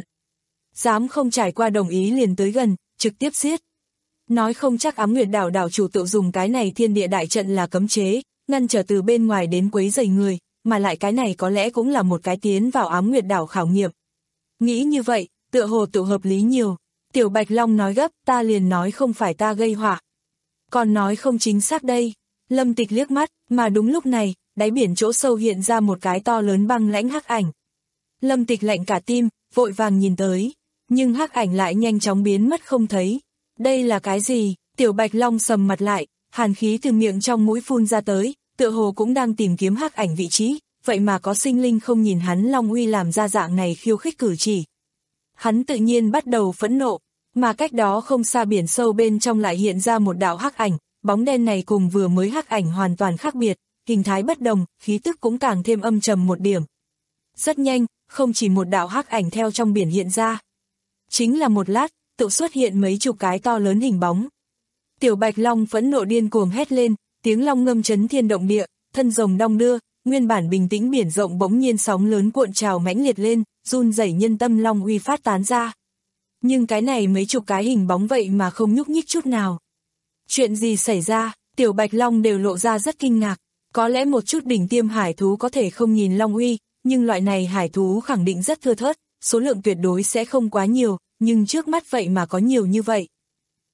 Dám không trải qua đồng ý liền tới gần, trực tiếp giết. Nói không chắc Ám Nguyệt Đảo đảo chủ tự dùng cái này thiên địa đại trận là cấm chế, ngăn trở từ bên ngoài đến quấy rầy người, mà lại cái này có lẽ cũng là một cái tiến vào Ám Nguyệt Đảo khảo nghiệm. Nghĩ như vậy, tựa hồ tự hợp lý nhiều. Tiểu Bạch Long nói gấp, ta liền nói không phải ta gây họa. Còn nói không chính xác đây. Lâm Tịch liếc mắt, mà đúng lúc này, đáy biển chỗ sâu hiện ra một cái to lớn băng lãnh hắc ảnh. Lâm Tịch lạnh cả tim, vội vàng nhìn tới, nhưng hắc ảnh lại nhanh chóng biến mất không thấy. Đây là cái gì? Tiểu Bạch Long sầm mặt lại, hàn khí từ miệng trong mũi phun ra tới, tựa hồ cũng đang tìm kiếm hắc ảnh vị trí, vậy mà có sinh linh không nhìn hắn Long uy làm ra dạng này khiêu khích cử chỉ. Hắn tự nhiên bắt đầu phẫn nộ, mà cách đó không xa biển sâu bên trong lại hiện ra một đạo hắc ảnh, bóng đen này cùng vừa mới hắc ảnh hoàn toàn khác biệt, hình thái bất đồng, khí tức cũng càng thêm âm trầm một điểm. Rất nhanh, không chỉ một đạo hắc ảnh theo trong biển hiện ra. Chính là một lát, tự xuất hiện mấy chục cái to lớn hình bóng. Tiểu Bạch Long phẫn nộ điên cuồng hét lên, tiếng long ngâm chấn thiên động địa, thân rồng đong đưa, nguyên bản bình tĩnh biển rộng bỗng nhiên sóng lớn cuộn trào mãnh liệt lên, run rẩy nhân tâm long uy phát tán ra. Nhưng cái này mấy chục cái hình bóng vậy mà không nhúc nhích chút nào. Chuyện gì xảy ra? Tiểu Bạch Long đều lộ ra rất kinh ngạc. Có lẽ một chút đỉnh tiêm hải thú có thể không nhìn long uy, nhưng loại này hải thú khẳng định rất thưa thớt, số lượng tuyệt đối sẽ không quá nhiều, nhưng trước mắt vậy mà có nhiều như vậy.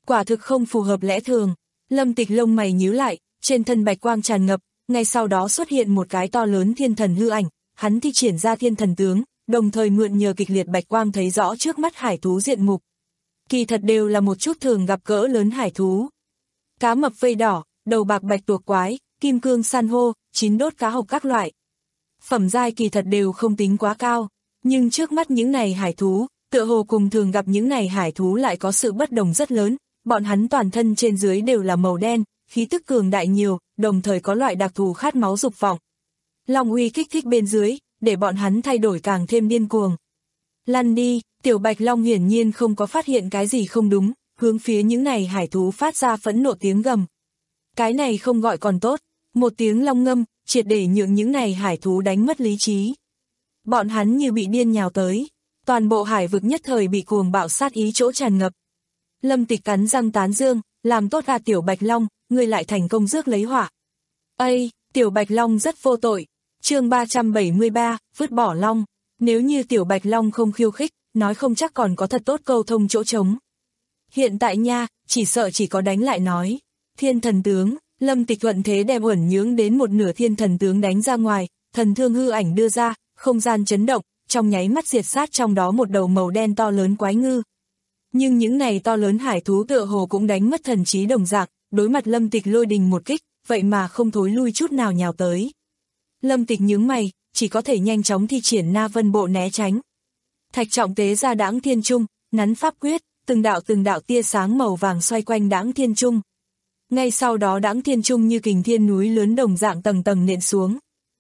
quả thực không phù hợp lẽ thường. Lâm Tịch lông mày nhíu lại, trên thân bạch quang tràn ngập, ngay sau đó xuất hiện một cái to lớn thiên thần hư ảnh, hắn thi triển ra thiên thần tướng, đồng thời mượn nhờ kịch liệt bạch quang thấy rõ trước mắt hải thú diện mục. Kỳ thật đều là một chút thường gặp cỡ lớn hải thú. Cá mập vây đỏ, đầu bạc bạch tuộc quái, kim cương san hô, chín đốt cá hộc các loại. Phẩm giai kỳ thật đều không tính quá cao, nhưng trước mắt những này hải thú, tựa hồ cùng thường gặp những này hải thú lại có sự bất đồng rất lớn, bọn hắn toàn thân trên dưới đều là màu đen, khí tức cường đại nhiều, đồng thời có loại đặc thù khát máu dục vọng. Long uy kích thích bên dưới, để bọn hắn thay đổi càng thêm điên cuồng. Lăn đi, tiểu bạch long hiển nhiên không có phát hiện cái gì không đúng, hướng phía những này hải thú phát ra phẫn nộ tiếng gầm. Cái này không gọi còn tốt, một tiếng long ngâm, triệt để nhượng những này hải thú đánh mất lý trí. Bọn hắn như bị điên nhào tới, toàn bộ hải vực nhất thời bị cuồng bạo sát ý chỗ tràn ngập. Lâm Tịch cắn răng tán dương, làm tốt à tiểu bạch long, ngươi lại thành công rước lấy hỏa. Ây, tiểu bạch long rất vô tội. Chương ba trăm bảy mươi ba, vứt bỏ long. Nếu như tiểu bạch long không khiêu khích, nói không chắc còn có thật tốt câu thông chỗ trống. Hiện tại nha, chỉ sợ chỉ có đánh lại nói. Thiên thần tướng, Lâm Tịch thuận thế đem uẩn nhướng đến một nửa thiên thần tướng đánh ra ngoài, thần thương hư ảnh đưa ra, không gian chấn động, trong nháy mắt diệt sát trong đó một đầu màu đen to lớn quái ngư. Nhưng những này to lớn hải thú tựa hồ cũng đánh mất thần trí đồng dạng, đối mặt Lâm Tịch lôi đình một kích, vậy mà không thối lui chút nào nhào tới. Lâm Tịch nhướng mày, chỉ có thể nhanh chóng thi triển Na Vân Bộ né tránh. Thạch trọng tế ra đãng thiên trung, nắn pháp quyết, từng đạo từng đạo tia sáng màu vàng xoay quanh đãng thiên trung. Ngay sau đó đãng thiên trung như kình thiên núi lớn đồng dạng tầng tầng nện xuống.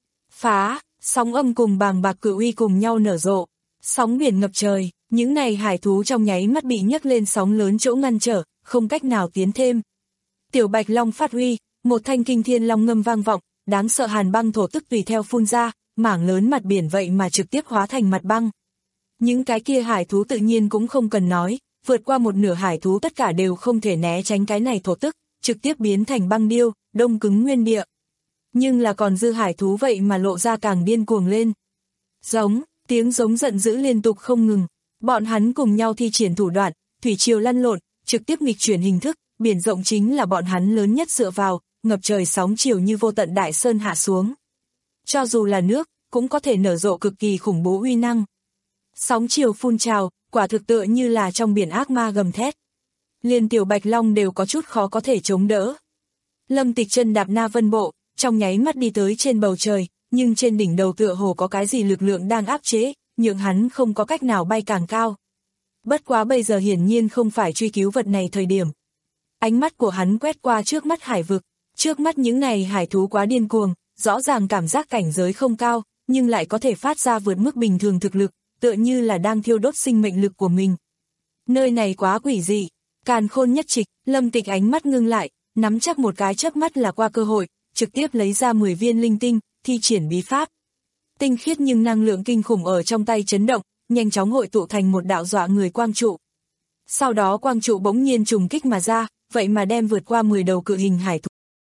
Phá, sóng âm cùng bàng bạc cự uy cùng nhau nở rộ, sóng biển ngập trời, những này hải thú trong nháy mắt bị nhấc lên sóng lớn chỗ ngăn trở, không cách nào tiến thêm. Tiểu bạch long phát uy, một thanh kinh thiên long ngâm vang vọng, đáng sợ hàn băng thổ tức tùy theo phun ra, mảng lớn mặt biển vậy mà trực tiếp hóa thành mặt băng. Những cái kia hải thú tự nhiên cũng không cần nói, vượt qua một nửa hải thú tất cả đều không thể né tránh cái này thổ tức, trực tiếp biến thành băng điêu, đông cứng nguyên địa. Nhưng là còn dư hải thú vậy mà lộ ra càng điên cuồng lên. Giống, tiếng giống giận dữ liên tục không ngừng, bọn hắn cùng nhau thi triển thủ đoạn, thủy triều lăn lộn, trực tiếp nghịch chuyển hình thức, biển rộng chính là bọn hắn lớn nhất dựa vào, ngập trời sóng chiều như vô tận đại sơn hạ xuống. Cho dù là nước, cũng có thể nở rộ cực kỳ khủng bố uy năng. Sóng chiều phun trào, quả thực tựa như là trong biển ác ma gầm thét. Liên tiểu bạch long đều có chút khó có thể chống đỡ. Lâm Tịch chân đạp Na Vân Bộ, trong nháy mắt đi tới trên bầu trời, nhưng trên đỉnh đầu tựa hồ có cái gì lực lượng đang áp chế, nhượng hắn không có cách nào bay càng cao. Bất quá bây giờ hiển nhiên không phải truy cứu vật này thời điểm. Ánh mắt của hắn quét qua trước mắt hải vực, trước mắt những này hải thú quá điên cuồng, rõ ràng cảm giác cảnh giới không cao, nhưng lại có thể phát ra vượt mức bình thường thực lực, tựa như là đang thiêu đốt sinh mệnh lực của mình. Nơi này quá quỷ dị, càn khôn nhất trịch, Lâm Tịch ánh mắt ngưng lại, nắm chắc một cái chớp mắt là qua cơ hội, trực tiếp lấy ra mười viên linh tinh, thi triển bí pháp. Tinh khiết nhưng năng lượng kinh khủng ở trong tay chấn động, nhanh chóng hội tụ thành một đạo dọa người quang trụ. Sau đó quang trụ bỗng nhiên trùng kích mà ra, vậy mà đem vượt qua mười đầu cự hình hải thú.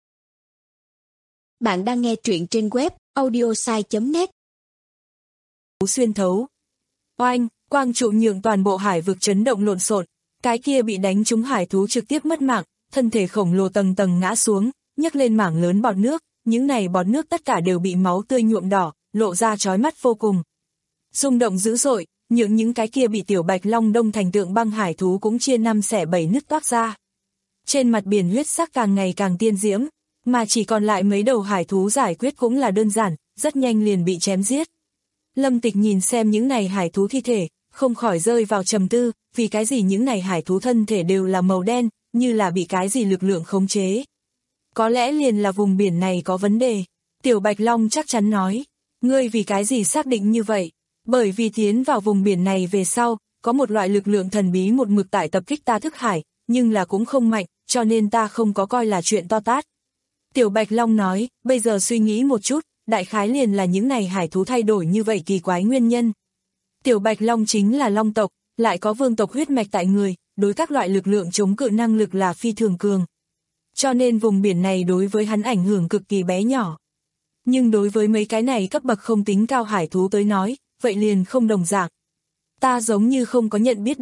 Bạn đang nghe truyện trên web audiosai chấm net. Xuyên thấu. Oanh, quang trụ nhượng toàn bộ hải vực chấn động lộn xộn, cái kia bị đánh trúng hải thú trực tiếp mất mạng, thân thể khổng lồ tầng tầng ngã xuống, nhấc lên mảng lớn bọt nước, những này bọt nước tất cả đều bị máu tươi nhuộm đỏ, lộ ra chói mắt vô cùng. Rung động dữ dội, nhượng những cái kia bị tiểu bạch long đông thành tượng băng hải thú cũng chia năm xẻ bảy nứt toác ra. Trên mặt biển huyết sắc càng ngày càng tiên diễm, mà chỉ còn lại mấy đầu hải thú giải quyết cũng là đơn giản, rất nhanh liền bị chém giết. Lâm Tịch nhìn xem những này hải thú thi thể, không khỏi rơi vào trầm tư, vì cái gì những này hải thú thân thể đều là màu đen, như là bị cái gì lực lượng khống chế. Có lẽ liền là vùng biển này có vấn đề. Tiểu Bạch Long chắc chắn nói, ngươi vì cái gì xác định như vậy? Bởi vì tiến vào vùng biển này về sau, có một loại lực lượng thần bí một mực tại tập kích ta thức hải, nhưng là cũng không mạnh, cho nên ta không có coi là chuyện to tát. Tiểu Bạch Long nói, bây giờ suy nghĩ một chút, đại khái liền là những này hải thú thay đổi như vậy kỳ quái nguyên nhân. Tiểu Bạch Long chính là long tộc, lại có vương tộc huyết mạch tại người, đối các loại lực lượng chống cự năng lực là phi thường cường. Cho nên vùng biển này đối với hắn ảnh hưởng cực kỳ bé nhỏ. Nhưng đối với mấy cái này cấp bậc không tính cao hải thú tới nói, vậy liền không đồng dạng. Ta giống như không có nhận biết được,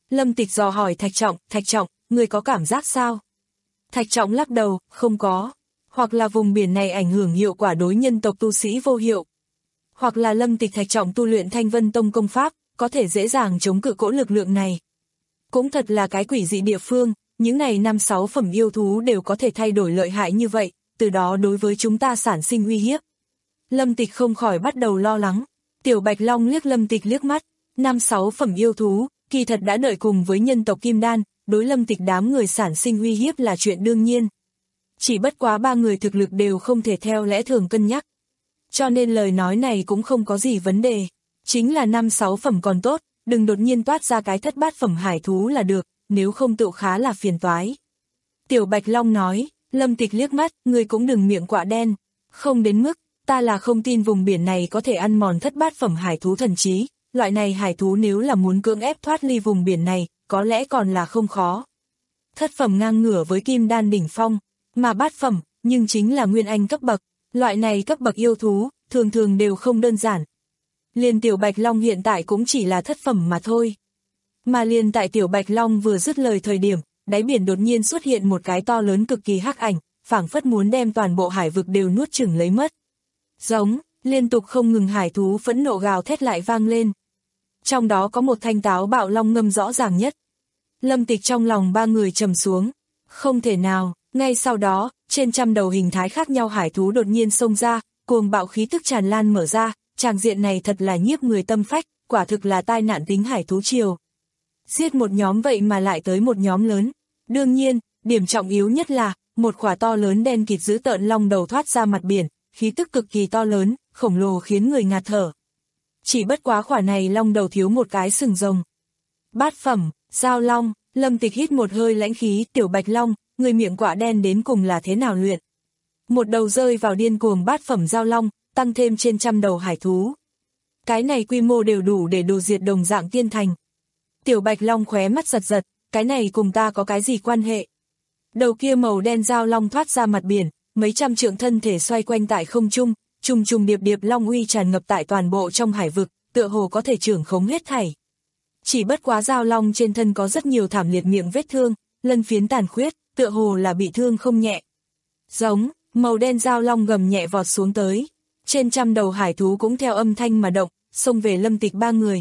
Lâm Tịch dò hỏi Thạch Trọng, Thạch Trọng, người có cảm giác sao? Thạch Trọng lắc đầu, không có. Hoặc là vùng biển này ảnh hưởng hiệu quả đối nhân tộc tu sĩ vô hiệu. Hoặc là Lâm Tịch Thạch Trọng tu luyện Thanh Vân Tông công pháp, có thể dễ dàng chống cự cỗ lực lượng này. Cũng thật là cái quỷ dị địa phương, những này năm sáu phẩm yêu thú đều có thể thay đổi lợi hại như vậy, từ đó đối với chúng ta sản sinh uy hiếp. Lâm Tịch không khỏi bắt đầu lo lắng. Tiểu Bạch Long liếc Lâm Tịch liếc mắt, năm sáu phẩm yêu thú, kỳ thật đã đợi cùng với nhân tộc Kim Đan, đối Lâm Tịch đám người sản sinh uy hiếp là chuyện đương nhiên. Chỉ bất quá ba người thực lực đều không thể theo lẽ thường cân nhắc. Cho nên lời nói này cũng không có gì vấn đề. Chính là năm sáu phẩm còn tốt, đừng đột nhiên toát ra cái thất bát phẩm hải thú là được, nếu không tự khá là phiền toái. Tiểu Bạch Long nói, Lâm Tịch liếc mắt, người cũng đừng miệng quạ đen. Không đến mức, ta là không tin vùng biển này có thể ăn mòn thất bát phẩm hải thú thần trí. Loại này hải thú nếu là muốn cưỡng ép thoát ly vùng biển này, có lẽ còn là không khó. Thất phẩm ngang ngửa với kim đan đỉnh phong, mà bát phẩm, nhưng chính là nguyên anh cấp bậc. Loại này cấp bậc yêu thú, thường thường đều không đơn giản. Liền Tiểu Bạch Long hiện tại cũng chỉ là thất phẩm mà thôi. Mà liền tại Tiểu Bạch Long vừa dứt lời thời điểm, đáy biển đột nhiên xuất hiện một cái to lớn cực kỳ hắc ảnh, phảng phất muốn đem toàn bộ hải vực đều nuốt chửng lấy mất. Giống, liên tục không ngừng hải thú phẫn nộ gào thét lại vang lên. Trong đó có một thanh táo bạo long ngâm rõ ràng nhất. Lâm Tịch trong lòng ba người trầm xuống. Không thể nào, ngay sau đó, trên trăm đầu hình thái khác nhau hải thú đột nhiên xông ra, cuồng bạo khí tức tràn lan mở ra, tràng diện này thật là nhiếp người tâm phách, quả thực là tai nạn tính hải thú triều. Giết một nhóm vậy mà lại tới một nhóm lớn. Đương nhiên, điểm trọng yếu nhất là, một khỏa to lớn đen kịt dữ tợn long đầu thoát ra mặt biển, khí tức cực kỳ to lớn, khổng lồ khiến người ngạt thở. Chỉ bất quá khỏa này long đầu thiếu một cái sừng rồng. Bát phẩm, giao long, Lâm Tịch hít một hơi lãnh khí, Tiểu Bạch Long, người miệng quạ đen đến cùng là thế nào luyện. Một đầu rơi vào điên cuồng bát phẩm giao long, tăng thêm trên trăm đầu hải thú. Cái này quy mô đều đủ để đồ diệt đồng dạng tiên thành. Tiểu Bạch Long khóe mắt giật giật, cái này cùng ta có cái gì quan hệ. Đầu kia màu đen giao long thoát ra mặt biển, mấy trăm trượng thân thể xoay quanh tại không trung, trùng trùng điệp điệp long uy tràn ngập tại toàn bộ trong hải vực, tựa hồ có thể trưởng khống hết thảy. Chỉ bất quá giao long trên thân có rất nhiều thảm liệt miệng vết thương, lân phiến tàn khuyết, tựa hồ là bị thương không nhẹ. Giống, màu đen giao long gầm nhẹ vọt xuống tới. Trên trăm đầu hải thú cũng theo âm thanh mà động, xông về Lâm Tịch ba người.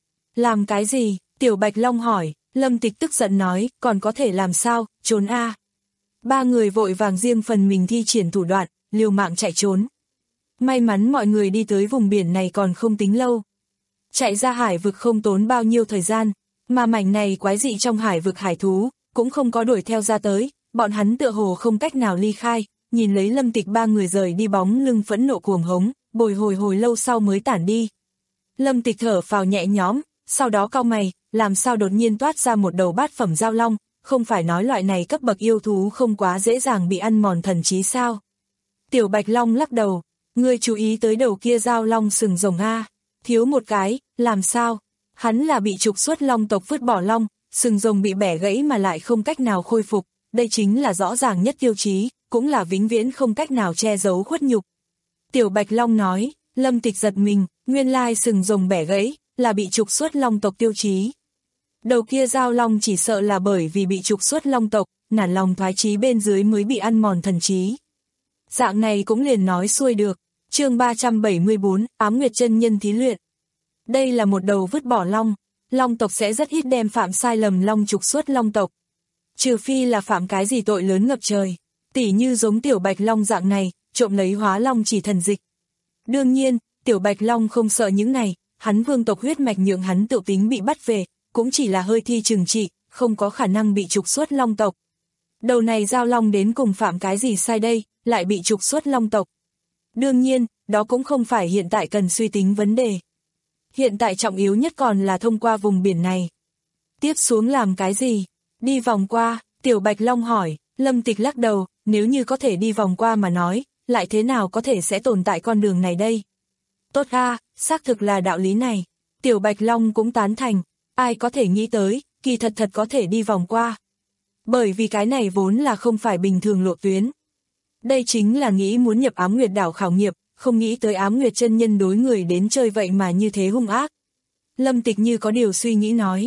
Làm cái gì? Tiểu Bạch Long hỏi. Lâm Tịch tức giận nói, còn có thể làm sao, trốn a. Ba người vội vàng riêng phần mình thi triển thủ đoạn, liều mạng chạy trốn. May mắn mọi người đi tới vùng biển này còn không tính lâu. Chạy ra hải vực không tốn bao nhiêu thời gian, mà mảnh này quái dị trong hải vực hải thú, cũng không có đuổi theo ra tới, bọn hắn tựa hồ không cách nào ly khai, nhìn lấy Lâm Tịch ba người rời đi bóng lưng phẫn nộ cuồng hống, bồi hồi hồi lâu sau mới tản đi. Lâm Tịch thở phào nhẹ nhõm, sau đó cau mày, làm sao đột nhiên toát ra một đầu bát phẩm giao long, không phải nói loại này cấp bậc yêu thú không quá dễ dàng bị ăn mòn thần trí sao? Tiểu Bạch Long lắc đầu, ngươi chú ý tới đầu kia giao long sừng rồng a, thiếu một cái, làm sao? Hắn là bị trục xuất long tộc vứt bỏ long, sừng rồng bị bẻ gãy mà lại không cách nào khôi phục, đây chính là rõ ràng nhất tiêu chí, cũng là vĩnh viễn không cách nào che giấu khuất nhục. Tiểu Bạch Long nói, Lâm Tịch giật mình, nguyên lai sừng rồng bẻ gãy, là bị trục xuất long tộc tiêu chí. Đầu kia giao long chỉ sợ là bởi vì bị trục xuất long tộc, nản lòng thoái chí bên dưới mới bị ăn mòn thần trí. Dạng này cũng liền nói xuôi được. Chương ba trăm bảy mươi bốn, Ám Nguyệt chân nhân thí luyện. Đây là một đầu vứt bỏ long, long tộc sẽ rất ít đem phạm sai lầm long trục xuất long tộc. Trừ phi là phạm cái gì tội lớn ngập trời, tỉ như giống Tiểu Bạch Long dạng này, trộm lấy hóa long chỉ thần dịch. Đương nhiên, Tiểu Bạch Long không sợ những này, hắn vương tộc huyết mạch nhượng hắn tự tính bị bắt về, cũng chỉ là hơi thi trừng trị, không có khả năng bị trục xuất long tộc. Đầu này giao long đến cùng phạm cái gì sai đây, lại bị trục xuất long tộc. Đương nhiên, đó cũng không phải hiện tại cần suy tính vấn đề. Hiện tại trọng yếu nhất còn là thông qua vùng biển này. Tiếp xuống làm cái gì? Đi vòng qua, Tiểu Bạch Long hỏi, Lâm Tịch lắc đầu, nếu như có thể đi vòng qua mà nói, lại thế nào có thể sẽ tồn tại con đường này đây? Tốt a, xác thực là đạo lý này. Tiểu Bạch Long cũng tán thành, ai có thể nghĩ tới, kỳ thật thật có thể đi vòng qua. Bởi vì cái này vốn là không phải bình thường lộ tuyến. Đây chính là nghĩ muốn nhập Ám Nguyệt đảo khảo nghiệp, không nghĩ tới Ám Nguyệt chân nhân đối người đến chơi vậy mà như thế hung ác. Lâm Tịch như có điều suy nghĩ nói,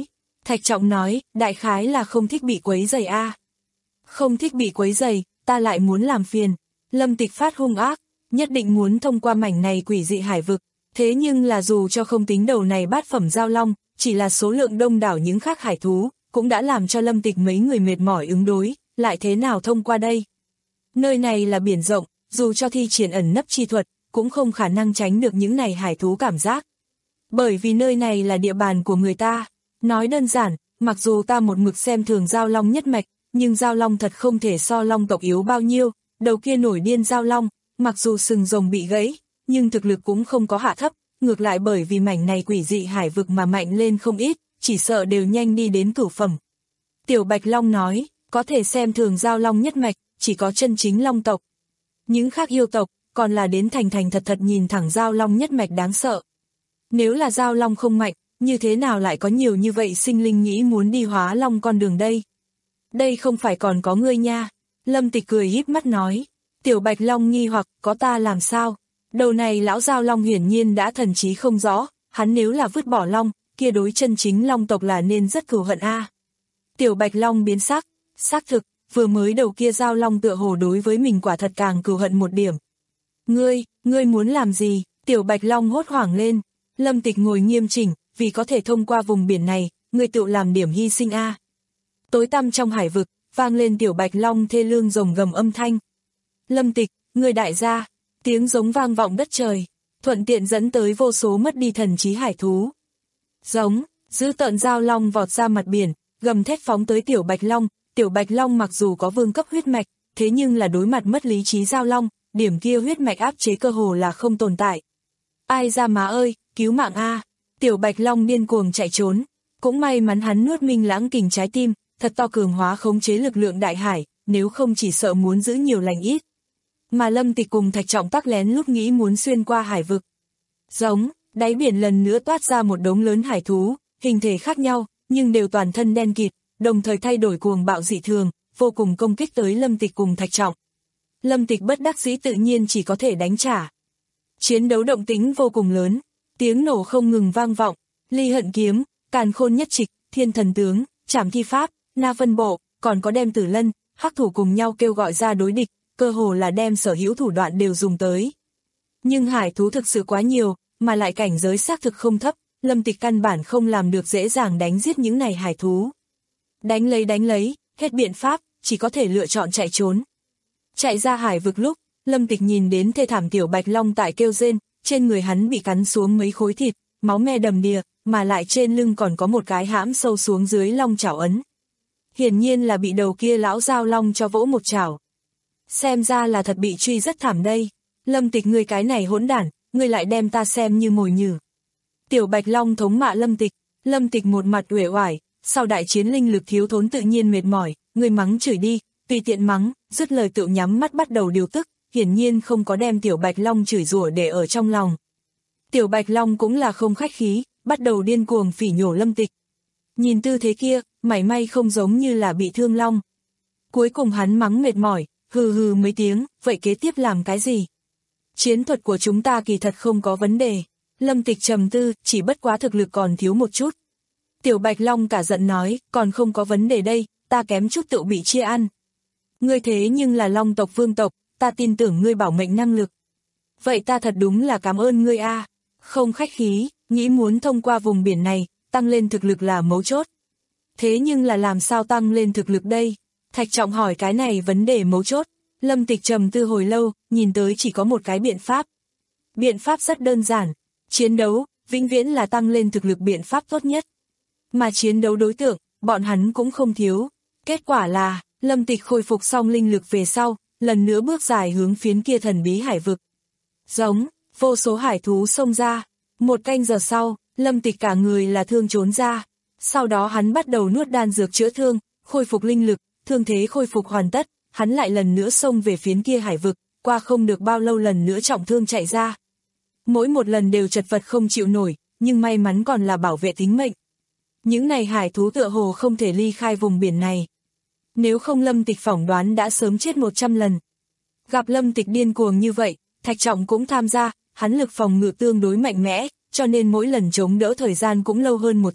Thạch Trọng nói, đại khái là không thích bị quấy rầy a. Không thích bị quấy rầy, ta lại muốn làm phiền. Lâm Tịch phát hung ác, nhất định muốn thông qua mảnh này quỷ dị hải vực. Thế nhưng là dù cho không tính đầu này bát phẩm giao long, chỉ là số lượng đông đảo những khác hải thú, cũng đã làm cho Lâm Tịch mấy người mệt mỏi ứng đối, lại thế nào thông qua đây? Nơi này là biển rộng, dù cho thi triển ẩn nấp chi thuật, cũng không khả năng tránh được những này hải thú cảm giác. Bởi vì nơi này là địa bàn của người ta. Nói đơn giản, mặc dù ta một mực xem thường giao long nhất mạch, nhưng giao long thật không thể so long tộc yếu bao nhiêu, đầu kia nổi điên giao long, mặc dù sừng rồng bị gãy, nhưng thực lực cũng không có hạ thấp, ngược lại bởi vì mảnh này quỷ dị hải vực mà mạnh lên không ít, chỉ sợ đều nhanh đi đến cửu phẩm. Tiểu Bạch Long nói, có thể xem thường giao long nhất mạch, chỉ có chân chính long tộc. Những khác yêu tộc, còn là đến thành thành thật thật nhìn thẳng giao long nhất mạch đáng sợ. Nếu là giao long không mạnh, như thế nào lại có nhiều như vậy sinh linh nghĩ muốn đi hóa long con đường đây? Đây không phải còn có ngươi nha. Lâm Tịch cười híp mắt nói. Tiểu Bạch Long nghi hoặc, có ta làm sao? Đầu này lão giao long hiển nhiên đã thần trí không rõ, hắn nếu là vứt bỏ long, kia đối chân chính long tộc là nên rất cừu hận a. Tiểu Bạch Long biến sắc, xác thực, vừa mới đầu kia giao long tựa hồ đối với mình quả thật càng cừu hận một điểm. Ngươi, ngươi muốn làm gì? Tiểu Bạch Long hốt hoảng lên. Lâm Tịch ngồi nghiêm chỉnh, vì có thể thông qua vùng biển này, ngươi tự làm điểm hy sinh a. Tối tăm trong hải vực, vang lên Tiểu Bạch Long thê lương rồng gầm âm thanh. Lâm Tịch, ngươi đại gia, tiếng giống vang vọng đất trời, thuận tiện dẫn tới vô số mất đi thần trí hải thú. Giống, dữ tợn giao long vọt ra mặt biển, gầm thét phóng tới Tiểu Bạch Long. Tiểu Bạch Long mặc dù có vương cấp huyết mạch, thế nhưng là đối mặt mất lý trí giao long, điểm kia huyết mạch áp chế cơ hồ là không tồn tại. Ai ra má ơi, cứu mạng a! Tiểu Bạch Long điên cuồng chạy trốn, cũng may mắn hắn nuốt Minh Lãng Kình trái tim, thật to cường hóa khống chế lực lượng đại hải, nếu không chỉ sợ muốn giữ nhiều lành ít. Mà Lâm Tịch cùng Thạch Trọng tắc lén lúc nghĩ muốn xuyên qua hải vực. Giống, đáy biển lần nữa toát ra một đống lớn hải thú, hình thể khác nhau, nhưng đều toàn thân đen kịt, đồng thời thay đổi cuồng bạo dị thường, vô cùng công kích tới Lâm Tịch cùng Thạch Trọng. Lâm Tịch bất đắc dĩ tự nhiên chỉ có thể đánh trả. Chiến đấu động tĩnh vô cùng lớn, tiếng nổ không ngừng vang vọng, Ly Hận Kiếm, Càn Khôn Nhất Trịch, Thiên Thần Tướng, Trảm Thi Pháp, Na Vân Bộ, còn có đem Tử Lân, Hắc Thủ cùng nhau kêu gọi ra đối địch, cơ hồ là đem sở hữu thủ đoạn đều dùng tới. Nhưng hải thú thực sự quá nhiều, mà lại cảnh giới xác thực không thấp, Lâm Tịch căn bản không làm được dễ dàng đánh giết những này hải thú. Đánh lấy đánh lấy, hết biện pháp, chỉ có thể lựa chọn chạy trốn. Chạy ra hải vực lúc, Lâm Tịch nhìn đến thê thảm Tiểu Bạch Long tại kêu rên, trên người hắn bị cắn xuống mấy khối thịt, máu me đầm đìa, mà lại trên lưng còn có một cái hãm sâu xuống dưới long chảo ấn. Hiển nhiên là bị đầu kia lão giao long cho vỗ một chảo. Xem ra là thật bị truy rất thảm đây. Lâm Tịch, ngươi cái này hỗn đản, ngươi lại đem ta xem như mồi nhử. Tiểu Bạch Long thống mạ Lâm Tịch, Lâm Tịch một mặt uể oải, sau đại chiến linh lực thiếu thốn tự nhiên mệt mỏi, ngươi mắng chửi đi, tùy tiện mắng, dứt lời tự nhắm mắt bắt đầu điều tức, hiển nhiên không có đem Tiểu Bạch Long chửi rủa để ở trong lòng. Tiểu Bạch Long cũng là không khách khí, bắt đầu điên cuồng phỉ nhổ Lâm Tịch. Nhìn tư thế kia, mảy may không giống như là bị thương long. Cuối cùng hắn mắng mệt mỏi, hừ hừ mấy tiếng, vậy kế tiếp làm cái gì? Chiến thuật của chúng ta kỳ thật không có vấn đề. Lâm Tịch trầm tư, chỉ bất quá thực lực còn thiếu một chút. Tiểu Bạch Long cả giận nói, còn không có vấn đề đây, ta kém chút tự bị chia ăn. Ngươi thế nhưng là long tộc vương tộc, ta tin tưởng ngươi bảo mệnh năng lực. Vậy ta thật đúng là cảm ơn ngươi a. Không khách khí, nghĩ muốn thông qua vùng biển này, tăng lên thực lực là mấu chốt. Thế nhưng là làm sao tăng lên thực lực đây? Thạch Trọng hỏi cái này vấn đề mấu chốt. Lâm Tịch trầm tư hồi lâu, nhìn tới chỉ có một cái biện pháp. Biện pháp rất đơn giản. Chiến đấu, vĩnh viễn là tăng lên thực lực biện pháp tốt nhất. Mà chiến đấu đối tượng, bọn hắn cũng không thiếu. Kết quả là, Lâm Tịch khôi phục xong linh lực về sau, lần nữa bước dài hướng phiến kia thần bí hải vực. Giống, vô số hải thú xông ra. Một canh giờ sau, Lâm Tịch cả người là thương trốn ra. Sau đó hắn bắt đầu nuốt đan dược chữa thương, khôi phục linh lực, thương thế khôi phục hoàn tất, hắn lại lần nữa xông về phiến kia hải vực, qua không được bao lâu lần nữa trọng thương chạy ra. Mỗi một lần đều chật vật không chịu nổi, nhưng may mắn còn là bảo vệ tính mệnh. Những này hải thú tựa hồ không thể ly khai vùng biển này. Nếu không Lâm Tịch phỏng đoán đã sớm chết một trăm lần. Gặp Lâm Tịch điên cuồng như vậy, Thạch Trọng cũng tham gia, hắn lực phòng ngự tương đối mạnh mẽ, cho nên mỗi lần chống đỡ thời gian cũng lâu hơn một chút,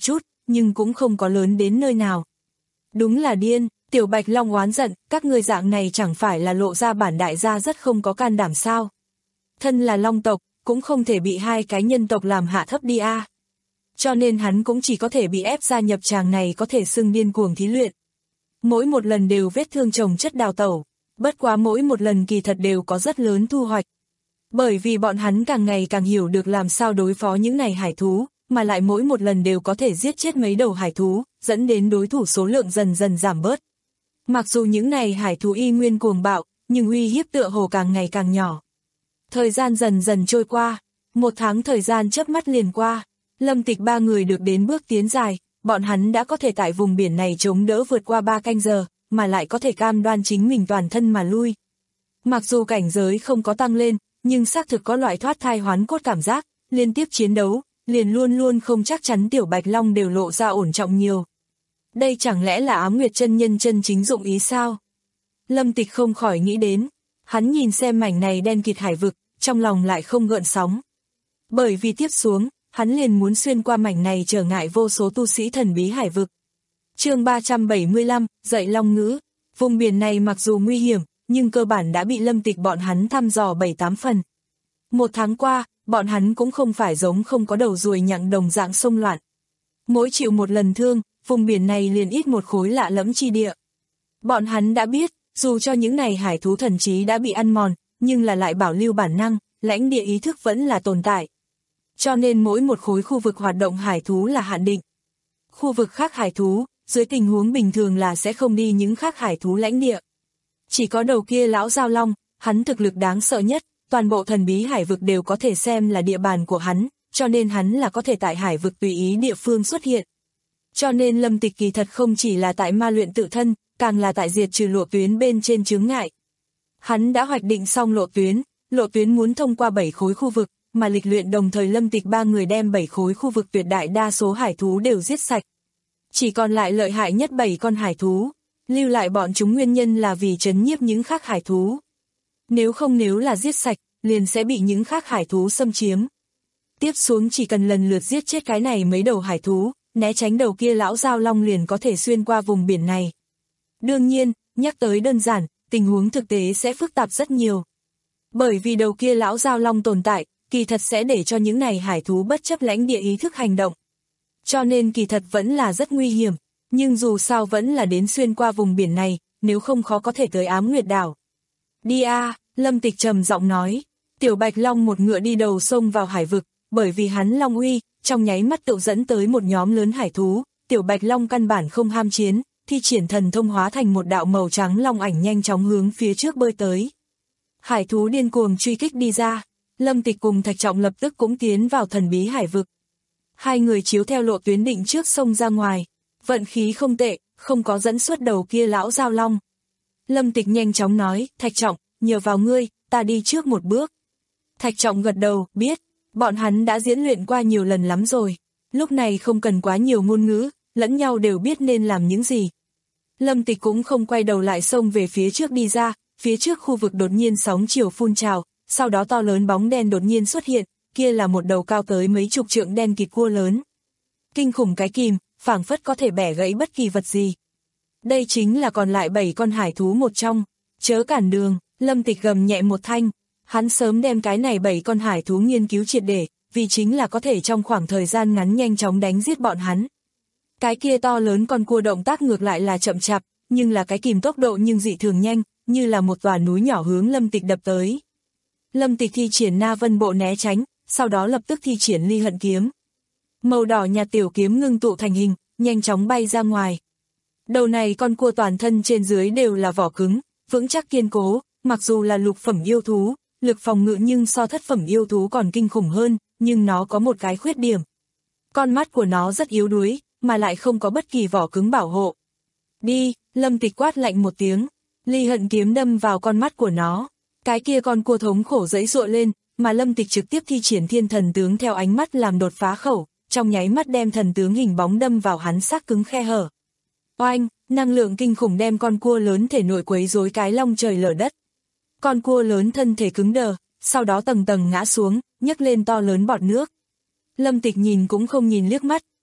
nhưng cũng không có lớn đến nơi nào. Đúng là điên, Tiểu Bạch Long oán giận, các ngươi dạng này chẳng phải là lộ ra bản đại gia rất không có can đảm sao. Thân là Long tộc, cũng không thể bị hai cái nhân tộc làm hạ thấp đi a. À. Cho nên hắn cũng chỉ có thể bị ép gia nhập tràng này có thể xưng điên cuồng thí luyện. Mỗi một lần đều vết thương chồng chất đào tẩu, bất quá mỗi một lần kỳ thật đều có rất lớn thu hoạch. Bởi vì bọn hắn càng ngày càng hiểu được làm sao đối phó những này hải thú, mà lại mỗi một lần đều có thể giết chết mấy đầu hải thú, dẫn đến đối thủ số lượng dần dần giảm bớt. Mặc dù những này hải thú y nguyên cuồng bạo, nhưng uy hiếp tựa hồ càng ngày càng nhỏ. Thời gian dần dần trôi qua, một tháng thời gian chớp mắt liền qua, Lâm Tịch ba người được đến bước tiến dài, bọn hắn đã có thể tại vùng biển này chống đỡ vượt qua ba canh giờ, mà lại có thể cam đoan chính mình toàn thân mà lui. Mặc dù cảnh giới không có tăng lên, nhưng xác thực có loại thoát thai hoán cốt cảm giác, liên tiếp chiến đấu, liền luôn luôn không chắc chắn Tiểu Bạch Long đều lộ ra ổn trọng nhiều. Đây chẳng lẽ là Ám Nguyệt chân nhân chân chính dụng ý sao? Lâm Tịch không khỏi nghĩ đến, hắn nhìn xem mảnh này đen kịt hải vực, trong lòng lại không gợn sóng. Bởi vì tiếp xuống, hắn liền muốn xuyên qua mảnh này trở ngại vô số tu sĩ thần bí hải vực. Chương ba trăm bảy mươi lăm, dạy long ngữ. Vùng biển này mặc dù nguy hiểm, nhưng cơ bản đã bị Lâm Tịch bọn hắn thăm dò bảy tám phần. Một tháng qua, bọn hắn cũng không phải giống không có đầu ruồi nhặng đồng dạng sông loạn. Mỗi chịu một lần thương, vùng biển này liền ít một khối lạ lẫm chi địa. Bọn hắn đã biết, dù cho những này hải thú thần trí đã bị ăn mòn, nhưng là lại bảo lưu bản năng, lãnh địa ý thức vẫn là tồn tại. Cho nên mỗi một khối khu vực hoạt động hải thú là hạn định. Khu vực khác hải thú, dưới tình huống bình thường là sẽ không đi những khác hải thú lãnh địa. Chỉ có đầu kia lão giao long, hắn thực lực đáng sợ nhất, toàn bộ thần bí hải vực đều có thể xem là địa bàn của hắn, cho nên hắn là có thể tại hải vực tùy ý địa phương xuất hiện. Cho nên Lâm Tịch kỳ thật không chỉ là tại ma luyện tự thân, càng là tại diệt trừ lộ tuyến bên trên chướng ngại. Hắn đã hoạch định xong lộ tuyến, lộ tuyến muốn thông qua bảy khối khu vực, mà lịch luyện đồng thời Lâm Tịch ba người đem bảy khối khu vực tuyệt đại đa số hải thú đều giết sạch. Chỉ còn lại lợi hại nhất bảy con hải thú, lưu lại bọn chúng nguyên nhân là vì trấn nhiếp những khác hải thú. Nếu không nếu là giết sạch, liền sẽ bị những khác hải thú xâm chiếm. Tiếp xuống chỉ cần lần lượt giết chết cái này mấy đầu hải thú, né tránh đầu kia lão giao long liền có thể xuyên qua vùng biển này. Đương nhiên, nhắc tới đơn giản, tình huống thực tế sẽ phức tạp rất nhiều. Bởi vì đầu kia lão giao long tồn tại, kỳ thật sẽ để cho những này hải thú bất chấp lãnh địa ý thức hành động. Cho nên kỳ thật vẫn là rất nguy hiểm, nhưng dù sao vẫn là đến xuyên qua vùng biển này, nếu không khó có thể tới Ám Nguyệt đảo. Đi a, Lâm Tịch trầm giọng nói, Tiểu Bạch Long một ngựa đi đầu xông vào hải vực, bởi vì hắn long uy, trong nháy mắt tự dẫn tới một nhóm lớn hải thú, Tiểu Bạch Long căn bản không ham chiến, thi triển thần thông hóa thành một đạo màu trắng long ảnh nhanh chóng hướng phía trước bơi tới. Hải thú điên cuồng truy kích đi ra, Lâm Tịch cùng Thạch Trọng lập tức cũng tiến vào thần bí hải vực. Hai người chiếu theo lộ tuyến định trước sông ra ngoài, vận khí không tệ, không có dẫn xuất đầu kia lão giao long. Lâm Tịch nhanh chóng nói, Thạch Trọng, nhờ vào ngươi, ta đi trước một bước. Thạch Trọng gật đầu, biết, bọn hắn đã diễn luyện qua nhiều lần lắm rồi, lúc này không cần quá nhiều ngôn ngữ, lẫn nhau đều biết nên làm những gì. Lâm Tịch cũng không quay đầu lại xông về phía trước đi ra, phía trước khu vực đột nhiên sóng chiều phun trào, sau đó to lớn bóng đen đột nhiên xuất hiện, kia là một đầu cao tới mấy chục trượng đen kịt cua lớn. Kinh khủng cái kìm, phảng phất có thể bẻ gãy bất kỳ vật gì. Đây chính là còn lại bảy con hải thú một trong, chớ cản đường, Lâm Tịch gầm nhẹ một thanh, hắn sớm đem cái này bảy con hải thú nghiên cứu triệt để, vì chính là có thể trong khoảng thời gian ngắn nhanh chóng đánh giết bọn hắn. Cái kia to lớn con cua động tác ngược lại là chậm chạp, nhưng là cái kìm tốc độ nhưng dị thường nhanh, như là một tòa núi nhỏ hướng Lâm Tịch đập tới. Lâm Tịch thi triển Na Vân Bộ né tránh, sau đó lập tức thi triển Ly Hận Kiếm. Màu đỏ nhạt tiểu kiếm ngưng tụ thành hình, nhanh chóng bay ra ngoài. Đầu này con cua toàn thân trên dưới đều là vỏ cứng, vững chắc kiên cố, mặc dù là lục phẩm yêu thú, lực phòng ngự nhưng so thất phẩm yêu thú còn kinh khủng hơn, nhưng nó có một cái khuyết điểm. Con mắt của nó rất yếu đuối, mà lại không có bất kỳ vỏ cứng bảo hộ. Đi, Lâm Tịch quát lạnh một tiếng, Ly Hận Kiếm đâm vào con mắt của nó. Cái kia con cua thống khổ giãy giụa lên, mà Lâm Tịch trực tiếp thi triển Thiên Thần Tướng theo ánh mắt làm đột phá khẩu, trong nháy mắt đem thần tướng hình bóng đâm vào hắn xác cứng khe hở. Oanh, năng lượng kinh khủng đem con cua lớn thể nội quấy rối cái long trời lở đất. Con cua lớn thân thể cứng đờ, sau đó tầng tầng ngã xuống, nhấc lên to lớn bọt nước. Lâm Tịch nhìn cũng không nhìn liếc mắt,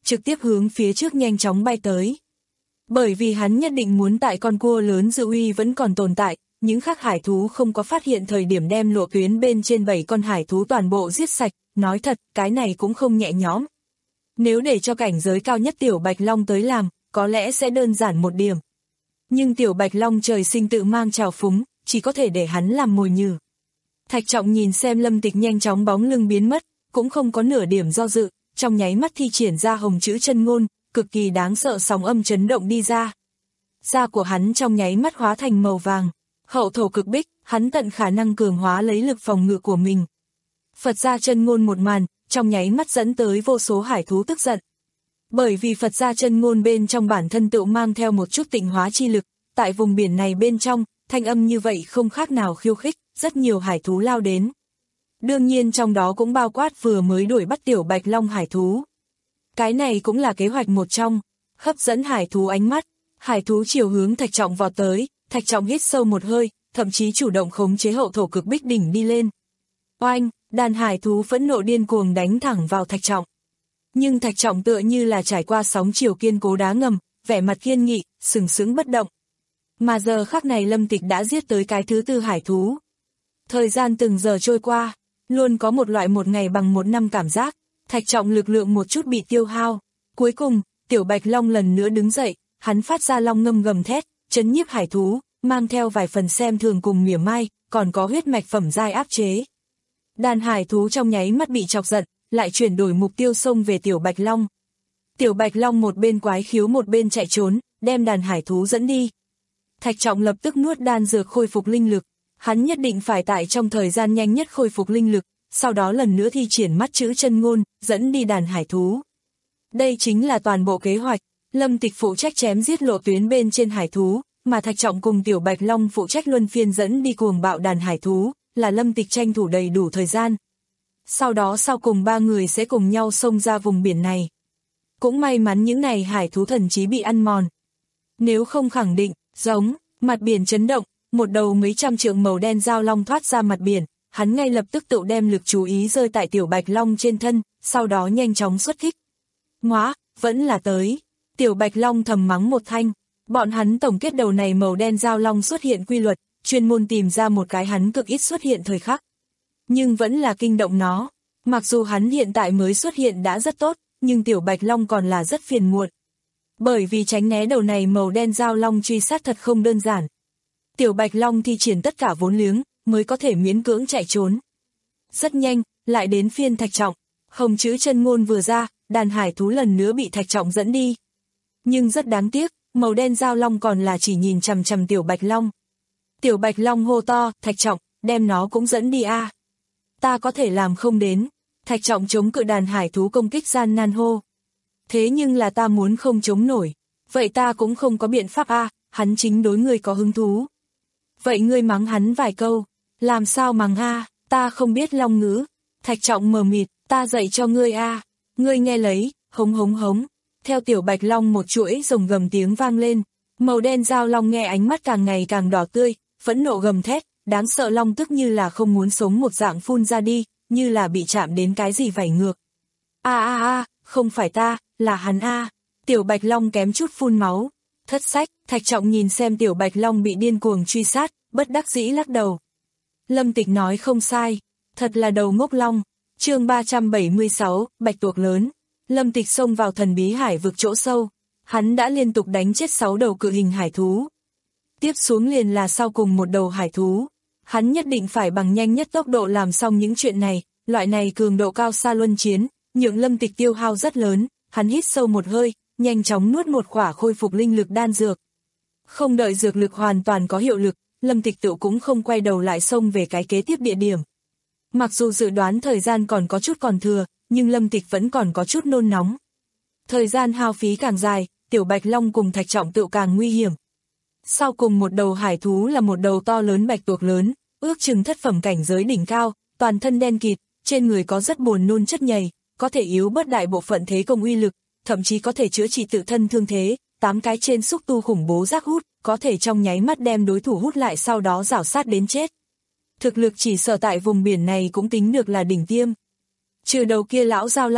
trực tiếp hướng phía trước nhanh chóng bay tới. Bởi vì hắn nhất định muốn tại con cua lớn dư uy vẫn còn tồn tại, những khác hải thú không có phát hiện thời điểm đem lộ tuyến bên trên bảy con hải thú toàn bộ giết sạch, nói thật, cái này cũng không nhẹ nhõm. Nếu để cho cảnh giới cao nhất Tiểu Bạch Long tới làm, có lẽ sẽ đơn giản một điểm. Nhưng Tiểu Bạch Long trời sinh tự mang trào phúng, chỉ có thể để hắn làm mồi nhử. Thạch Trọng nhìn xem Lâm Tịch nhanh chóng bóng lưng biến mất, cũng không có nửa điểm do dự, trong nháy mắt thi triển ra hồng chữ chân ngôn, cực kỳ đáng sợ sóng âm chấn động đi ra. Da của hắn trong nháy mắt hóa thành màu vàng, hậu thổ cực bích, hắn tận khả năng cường hóa lấy lực phòng ngự của mình. Phật gia chân ngôn một màn, trong nháy mắt dẫn tới vô số hải thú tức giận. Bởi vì Phật gia chân ngôn bên trong bản thân tự mang theo một chút tịnh hóa chi lực, tại vùng biển này bên trong, thanh âm như vậy không khác nào khiêu khích, rất nhiều hải thú lao đến. Đương nhiên trong đó cũng bao quát vừa mới đuổi bắt Tiểu Bạch Long hải thú. Cái này cũng là kế hoạch một trong, hấp dẫn hải thú ánh mắt, hải thú chiều hướng Thạch Trọng vọt tới, Thạch Trọng hít sâu một hơi, thậm chí chủ động khống chế hậu thổ cực bích đỉnh đi lên. Oanh, đàn hải thú phẫn nộ điên cuồng đánh thẳng vào Thạch Trọng. Nhưng Thạch Trọng tựa như là trải qua sóng chiều kiên cố đá ngầm, vẻ mặt kiên nghị, sừng sững bất động. Mà giờ khắc này Lâm Tịch đã giết tới cái thứ tư hải thú. Thời gian từng giờ trôi qua, luôn có một loại một ngày bằng một năm cảm giác, Thạch Trọng lực lượng một chút bị tiêu hao. Cuối cùng, Tiểu Bạch Long lần nữa đứng dậy, hắn phát ra long ngâm gầm thét, chấn nhiếp hải thú, mang theo vài phần xem thường cùng mỉa mai, còn có huyết mạch phẩm giai áp chế. Đàn hải thú trong nháy mắt bị chọc giận, lại chuyển đổi mục tiêu xông về Tiểu Bạch Long. Tiểu Bạch Long một bên quái khiếu một bên chạy trốn, đem đàn hải thú dẫn đi. Thạch Trọng lập tức nuốt đan dược khôi phục linh lực, hắn nhất định phải tại trong thời gian nhanh nhất khôi phục linh lực, sau đó lần nữa thi triển mắt chữ chân ngôn, dẫn đi đàn hải thú. Đây chính là toàn bộ kế hoạch, Lâm Tịch phụ trách chém giết lộ tuyến bên trên hải thú, mà Thạch Trọng cùng Tiểu Bạch Long phụ trách luân phiên dẫn đi cuồng bạo đàn hải thú, là Lâm Tịch tranh thủ đầy đủ thời gian. Sau đó sau cùng ba người sẽ cùng nhau xông ra vùng biển này. Cũng may mắn những này hải thú thần trí bị ăn mòn. Nếu không khẳng định, giống, mặt biển chấn động, một đầu mấy trăm trượng màu đen dao long thoát ra mặt biển, hắn ngay lập tức tự đem lực chú ý rơi tại Tiểu Bạch Long trên thân, sau đó nhanh chóng xuất kích. Ngoá, vẫn là tới. Tiểu Bạch Long thầm mắng một thanh, bọn hắn tổng kết đầu này màu đen dao long xuất hiện quy luật, chuyên môn tìm ra một cái hắn cực ít xuất hiện thời khắc. Nhưng vẫn là kinh động nó, mặc dù hắn hiện tại mới xuất hiện đã rất tốt, nhưng Tiểu Bạch Long còn là rất phiền muộn. Bởi vì tránh né đầu này màu đen dao long truy sát thật không đơn giản. Tiểu Bạch Long thi triển tất cả vốn liếng, mới có thể miễn cưỡng chạy trốn. Rất nhanh, lại đến phiên Thạch Trọng, hồng chữ chân ngôn vừa ra, đàn hải thú lần nữa bị Thạch Trọng dẫn đi. Nhưng rất đáng tiếc, màu đen dao long còn là chỉ nhìn chằm chằm Tiểu Bạch Long. Tiểu Bạch Long hô to, Thạch Trọng, đem nó cũng dẫn đi a. À. Ta có thể làm không đến. Thạch Trọng chống cự đàn hải thú công kích gian nan hô. Thế nhưng là ta muốn không chống nổi. Vậy ta cũng không có biện pháp a, à, hắn chính đối ngươi có hứng thú. Vậy ngươi mắng hắn vài câu. Làm sao mắng a, à, ta không biết long ngữ. Thạch Trọng mờ mịt, ta dạy cho ngươi a. À. Ngươi nghe lấy, hống hống hống. Theo Tiểu Bạch Long một chuỗi rồng gầm tiếng vang lên. Màu đen dao long nghe ánh mắt càng ngày càng đỏ tươi, phẫn nộ gầm thét, đáng sợ long tức như là không muốn sống một dạng phun ra đi, như là bị chạm đến cái gì vảy ngược. A a a, không phải ta, là hắn a. À. Tiểu Bạch Long kém chút phun máu. Thất sách, Thạch Trọng nhìn xem Tiểu Bạch Long bị điên cuồng truy sát, bất đắc dĩ lắc đầu. Lâm Tịch nói không sai, thật là đầu ngốc long. Chương ba trăm bảy mươi sáu, Bạch tuộc lớn. Lâm Tịch xông vào thần bí hải vực chỗ sâu, hắn đã liên tục đánh chết sáu đầu cự hình hải thú. Tiếp xuống liền là sau cùng một đầu hải thú. Hắn nhất định phải bằng nhanh nhất tốc độ làm xong những chuyện này, loại này cường độ cao xa luân chiến, nhượng Lâm Tịch tiêu hao rất lớn, hắn hít sâu một hơi, nhanh chóng nuốt một khỏa khôi phục linh lực đan dược. Không đợi dược lực hoàn toàn có hiệu lực, Lâm Tịch tự cũng không quay đầu lại xông về cái kế tiếp địa điểm. Mặc dù dự đoán thời gian còn có chút còn thừa, nhưng Lâm Tịch vẫn còn có chút nôn nóng. Thời gian hao phí càng dài, Tiểu Bạch Long cùng Thạch Trọng tự càng nguy hiểm. Sau cùng một đầu hải thú là một đầu to lớn bạch tuộc lớn, ước chừng thất phẩm cảnh giới đỉnh cao, toàn thân đen kịt, trên người có rất buồn nôn chất nhầy, có thể yếu bớt đại bộ phận thế công uy lực, thậm chí có thể chữa trị tự thân thương thế, tám cái trên xúc tu khủng bố rác hút, có thể trong nháy mắt đem đối thủ hút lại sau đó rảo sát đến chết. Thực lực chỉ sở tại vùng biển này cũng tính được là đỉnh tiêm. Trừ đầu kia lão giao long,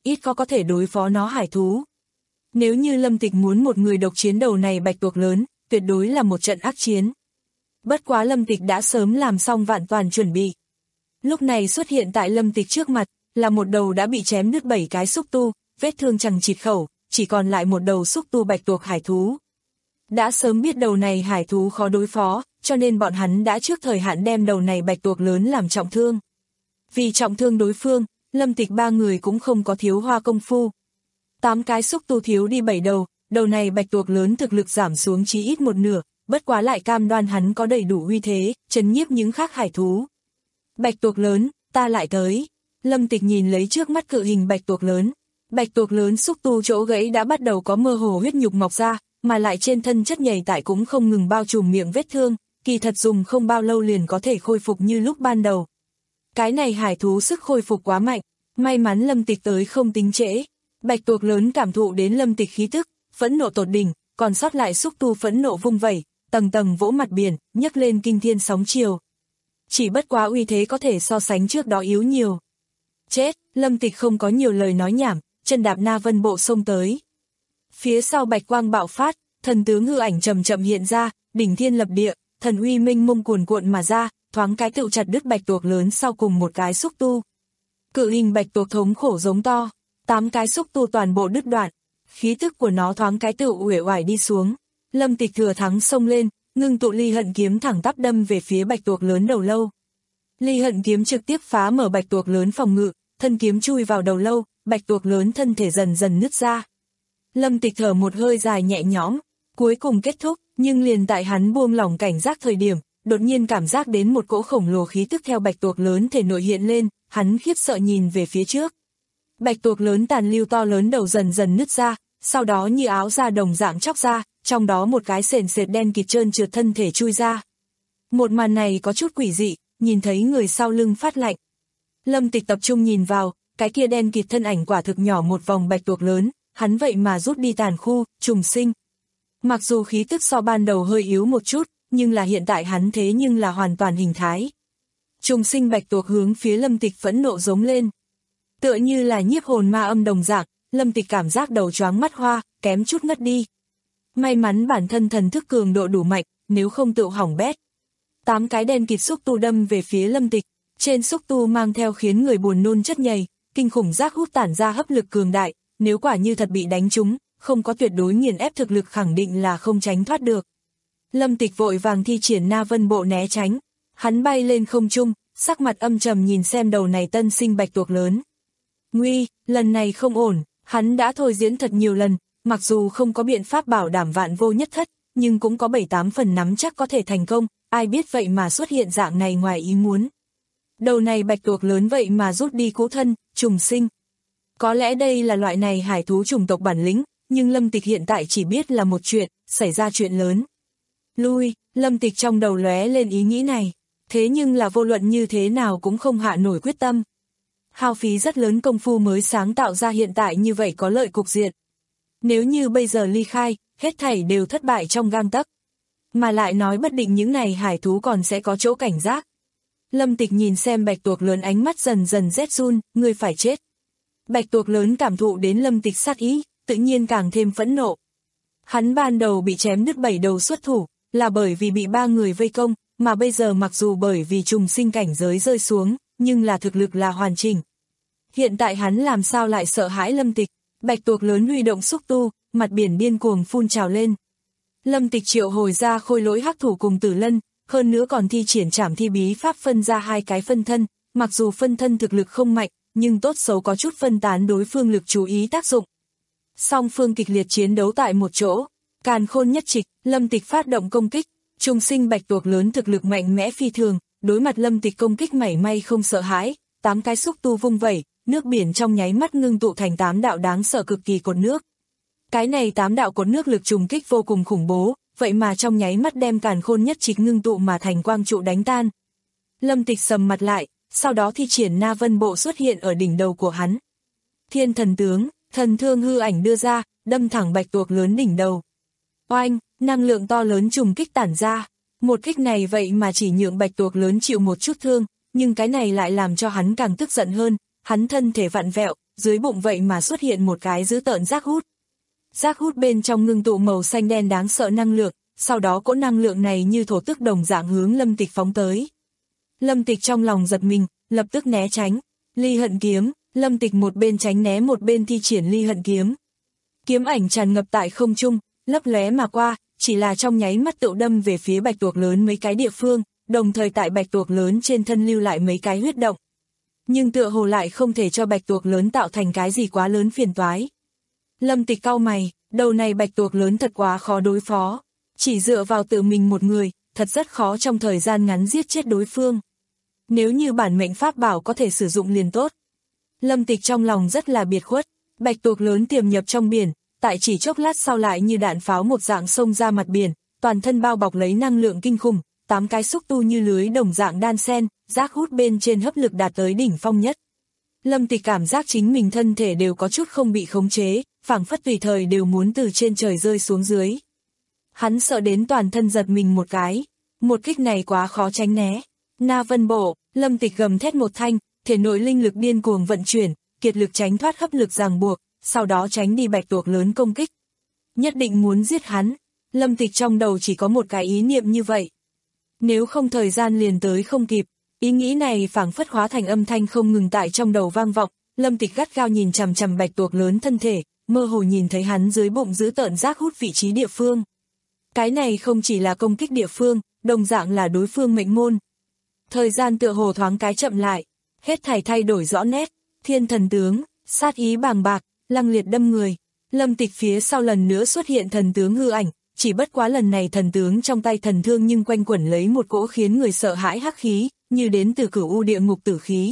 ít có có thể đối phó nó hải thú. Nếu như Lâm Tịch muốn một người độc chiến đầu này bạch tuộc lớn, tuyệt đối là một trận ác chiến. Bất quá Lâm Tịch đã sớm làm xong vạn toàn chuẩn bị. Lúc này xuất hiện tại Lâm Tịch trước mặt, là một đầu đã bị chém đứt bảy cái xúc tu, vết thương chằng chịt khẩu, chỉ còn lại một đầu xúc tu bạch tuộc hải thú. Đã sớm biết đầu này hải thú khó đối phó, cho nên bọn hắn đã trước thời hạn đem đầu này bạch tuộc lớn làm trọng thương. Vì trọng thương đối phương, Lâm Tịch ba người cũng không có thiếu hoa công phu. Tám cái xúc tu thiếu đi bảy đầu, đầu này bạch tuộc lớn thực lực giảm xuống chí ít một nửa, bất quá lại cam đoan hắn có đầy đủ uy thế, trấn nhiếp những khác hải thú. Bạch tuộc lớn, ta lại tới. Lâm Tịch nhìn lấy trước mắt cự hình bạch tuộc lớn. Bạch tuộc lớn xúc tu chỗ gãy đã bắt đầu có mơ hồ huyết nhục mọc ra, mà lại trên thân chất nhầy tải cũng không ngừng bao trùm miệng vết thương, kỳ thật dùng không bao lâu liền có thể khôi phục như lúc ban đầu. Cái này hải thú sức khôi phục quá mạnh, may mắn Lâm Tịch tới không tính trễ. Bạch tuộc lớn cảm thụ đến Lâm Tịch khí tức, phẫn nộ tột đỉnh, còn sót lại xúc tu phẫn nộ vung vẩy, tầng tầng vỗ mặt biển, nhấc lên kinh thiên sóng chiều. Chỉ bất quá uy thế có thể so sánh trước đó yếu nhiều. Chết, Lâm Tịch không có nhiều lời nói nhảm, chân đạp Na Vân Bộ xông tới. Phía sau bạch quang bạo phát, thần tướng hư ảnh chậm chậm hiện ra, đỉnh thiên lập địa, thần uy minh mông cuồn cuộn mà ra, thoáng cái tựu chặt đứt bạch tuộc lớn sau cùng một cái xúc tu. Cự hình bạch tuộc thống khổ giống to, tám cái xúc tu toàn bộ đứt đoạn, khí tức của nó thoáng cái tựu uể oải đi xuống. Lâm Tịch thừa thắng xông lên, ngưng tụ ly hận kiếm thẳng tắp đâm về phía bạch tuộc lớn đầu lâu. Ly hận kiếm trực tiếp phá mở bạch tuộc lớn phòng ngự, thân kiếm chui vào đầu lâu, bạch tuộc lớn thân thể dần dần nứt ra. Lâm Tịch thở một hơi dài nhẹ nhõm, cuối cùng kết thúc, nhưng liền tại hắn buông lỏng cảnh giác thời điểm, đột nhiên cảm giác đến một cỗ khổng lồ khí tức theo bạch tuộc lớn thể nội hiện lên, hắn khiếp sợ nhìn về phía trước. Bạch tuộc lớn tàn lưu to lớn đầu dần dần nứt ra, sau đó như áo da đồng dạng chóc ra, trong đó một cái sền sệt đen kịt trơn trượt thân thể chui ra. Một màn này có chút quỷ dị, nhìn thấy người sau lưng phát lạnh. Lâm Tịch tập trung nhìn vào, cái kia đen kịt thân ảnh quả thực nhỏ một vòng bạch tuộc lớn, hắn vậy mà rút đi tàn khu, trùng sinh. Mặc dù khí tức so ban đầu hơi yếu một chút, nhưng là hiện tại hắn thế nhưng là hoàn toàn hình thái. Trùng sinh bạch tuộc hướng phía Lâm Tịch phẫn nộ giống lên. Tựa như là nhiếp hồn ma âm đồng dạng, Lâm Tịch cảm giác đầu choáng mắt hoa, kém chút ngất đi. May mắn bản thân thần thức cường độ đủ mạnh, nếu không tự hỏng bét. Tám cái đen kịt xúc tu đâm về phía Lâm Tịch, trên xúc tu mang theo khiến người buồn nôn chất nhầy, kinh khủng giác hút tản ra hấp lực cường đại, nếu quả như thật bị đánh trúng, không có tuyệt đối nghiền ép thực lực khẳng định là không tránh thoát được. Lâm Tịch vội vàng thi triển Na Vân Bộ né tránh, hắn bay lên không trung, sắc mặt âm trầm nhìn xem đầu này tân sinh bạch tuộc lớn. Nguy, lần này không ổn, hắn đã thôi diễn thật nhiều lần, mặc dù không có biện pháp bảo đảm vạn vô nhất thất, nhưng cũng có bảy tám phần nắm chắc có thể thành công, ai biết vậy mà xuất hiện dạng này ngoài ý muốn. Đầu này bạch tuộc lớn vậy mà rút đi cũ thân, trùng sinh. Có lẽ đây là loại này hải thú chủng tộc bản lĩnh, nhưng Lâm Tịch hiện tại chỉ biết là một chuyện, xảy ra chuyện lớn. Lui, Lâm Tịch trong đầu lóe lên ý nghĩ này, thế nhưng là vô luận như thế nào cũng không hạ nổi quyết tâm. Hao phí rất lớn công phu mới sáng tạo ra hiện tại như vậy có lợi cục diện. Nếu như bây giờ ly khai, hết thảy đều thất bại trong gang tấc. Mà lại nói bất định những này hải thú còn sẽ có chỗ cảnh giác. Lâm Tịch nhìn xem bạch tuộc lớn ánh mắt dần dần rét run, ngươi phải chết. Bạch tuộc lớn cảm thụ đến Lâm Tịch sát ý, tự nhiên càng thêm phẫn nộ. Hắn ban đầu bị chém đứt bảy đầu xuất thủ, là bởi vì bị ba người vây công, mà bây giờ mặc dù bởi vì trùng sinh cảnh giới rơi xuống, nhưng là thực lực là hoàn chỉnh. Hiện tại hắn làm sao lại sợ hãi Lâm Tịch, bạch tuộc lớn huy động xúc tu, mặt biển điên cuồng phun trào lên. Lâm Tịch triệu hồi ra khôi lỗi hắc thủ cùng Tử Lân, hơn nữa còn thi triển trảm thi bí pháp phân ra hai cái phân thân, mặc dù phân thân thực lực không mạnh, nhưng tốt xấu có chút phân tán đối phương lực chú ý tác dụng. Song phương kịch liệt chiến đấu tại một chỗ, càn khôn nhất trịch, Lâm Tịch phát động công kích, trùng sinh bạch tuộc lớn thực lực mạnh mẽ phi thường, đối mặt Lâm Tịch công kích mảy may không sợ hãi, tám cái xúc tu vung vẩy, nước biển trong nháy mắt ngưng tụ thành tám đạo đáng sợ cực kỳ cột nước. Cái này tám đạo cột nước lực trùng kích vô cùng khủng bố, vậy mà trong nháy mắt đem càn khôn nhất trịch ngưng tụ mà thành quang trụ đánh tan. Lâm Tịch sầm mặt lại, sau đó thi triển Na Vân Bộ xuất hiện ở đỉnh đầu của hắn. Thiên thần tướng, thần thương hư ảnh đưa ra, đâm thẳng bạch tuộc lớn đỉnh đầu. Oanh, năng lượng to lớn trùng kích tản ra. Một kích này vậy mà chỉ nhượng bạch tuộc lớn chịu một chút thương, nhưng cái này lại làm cho hắn càng tức giận hơn, hắn thân thể vặn vẹo, dưới bụng vậy mà xuất hiện một cái dữ tợn rác hút. Rác hút bên trong ngưng tụ màu xanh đen đáng sợ năng lượng, sau đó cỗ năng lượng này như thổ tức đồng dạng hướng Lâm Tịch phóng tới. Lâm Tịch trong lòng giật mình, lập tức né tránh. Ly hận kiếm, Lâm Tịch một bên tránh né một bên thi triển ly hận kiếm. Kiếm ảnh tràn ngập tại không trung, lấp lóe mà qua, chỉ là trong nháy mắt tựu đâm về phía bạch tuộc lớn mấy cái địa phương, đồng thời tại bạch tuộc lớn trên thân lưu lại mấy cái huyết động. Nhưng tựa hồ lại không thể cho bạch tuộc lớn tạo thành cái gì quá lớn phiền toái. Lâm Tịch cau mày, đầu này bạch tuộc lớn thật quá khó đối phó, chỉ dựa vào tự mình một người, thật rất khó trong thời gian ngắn giết chết đối phương. Nếu như bản mệnh pháp bảo có thể sử dụng liền tốt. Lâm Tịch trong lòng rất là biệt khuất, bạch tuộc lớn tiềm nhập trong biển, tại chỉ chốc lát sau lại như đạn pháo một dạng xông ra mặt biển, toàn thân bao bọc lấy năng lượng kinh khủng, tám cái xúc tu như lưới đồng dạng đan sen, rác hút bên trên hấp lực đạt tới đỉnh phong nhất. Lâm Tịch cảm giác chính mình thân thể đều có chút không bị khống chế, phảng phất tùy thời đều muốn từ trên trời rơi xuống dưới. Hắn sợ đến toàn thân giật mình một cái, một kích này quá khó tránh né. Na Vân Bộ, Lâm Tịch gầm thét một thanh, thể nội linh lực điên cuồng vận chuyển, kiệt lực tránh thoát hấp lực ràng buộc, sau đó tránh đi bạch tuộc lớn công kích. Nhất định muốn giết hắn, Lâm Tịch trong đầu chỉ có một cái ý niệm như vậy. Nếu không thời gian liền tới không kịp, ý nghĩ này phảng phất hóa thành âm thanh không ngừng tại trong đầu vang vọng, Lâm Tịch gắt gao nhìn chằm chằm bạch tuộc lớn thân thể, mơ hồ nhìn thấy hắn dưới bụng giữ tợn rác hút vị trí địa phương. Cái này không chỉ là công kích địa phương, đồng dạng là đối phương mệnh môn. Thời gian tựa hồ thoáng cái chậm lại, hết thảy thay đổi rõ nét, thiên thần tướng, sát ý bàng bạc, lăng liệt đâm người. Lâm Tịch phía sau lần nữa xuất hiện thần tướng hư ảnh, chỉ bất quá lần này thần tướng trong tay thần thương nhưng quanh quẩn lấy một cỗ khiến người sợ hãi hắc khí, như đến từ cửu u địa ngục tử khí.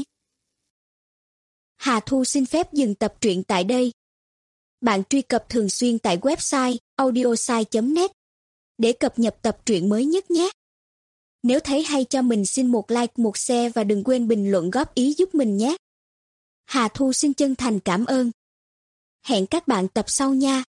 Hà Thu xin phép dừng tập truyện tại đây. Bạn truy cập thường xuyên tại website audiosai chấm net để cập nhật tập truyện mới nhất nhé. Nếu thấy hay cho mình xin một like, một share và đừng quên bình luận góp ý giúp mình nhé. Hà Thu xin chân thành cảm ơn. Hẹn các bạn tập sau nha.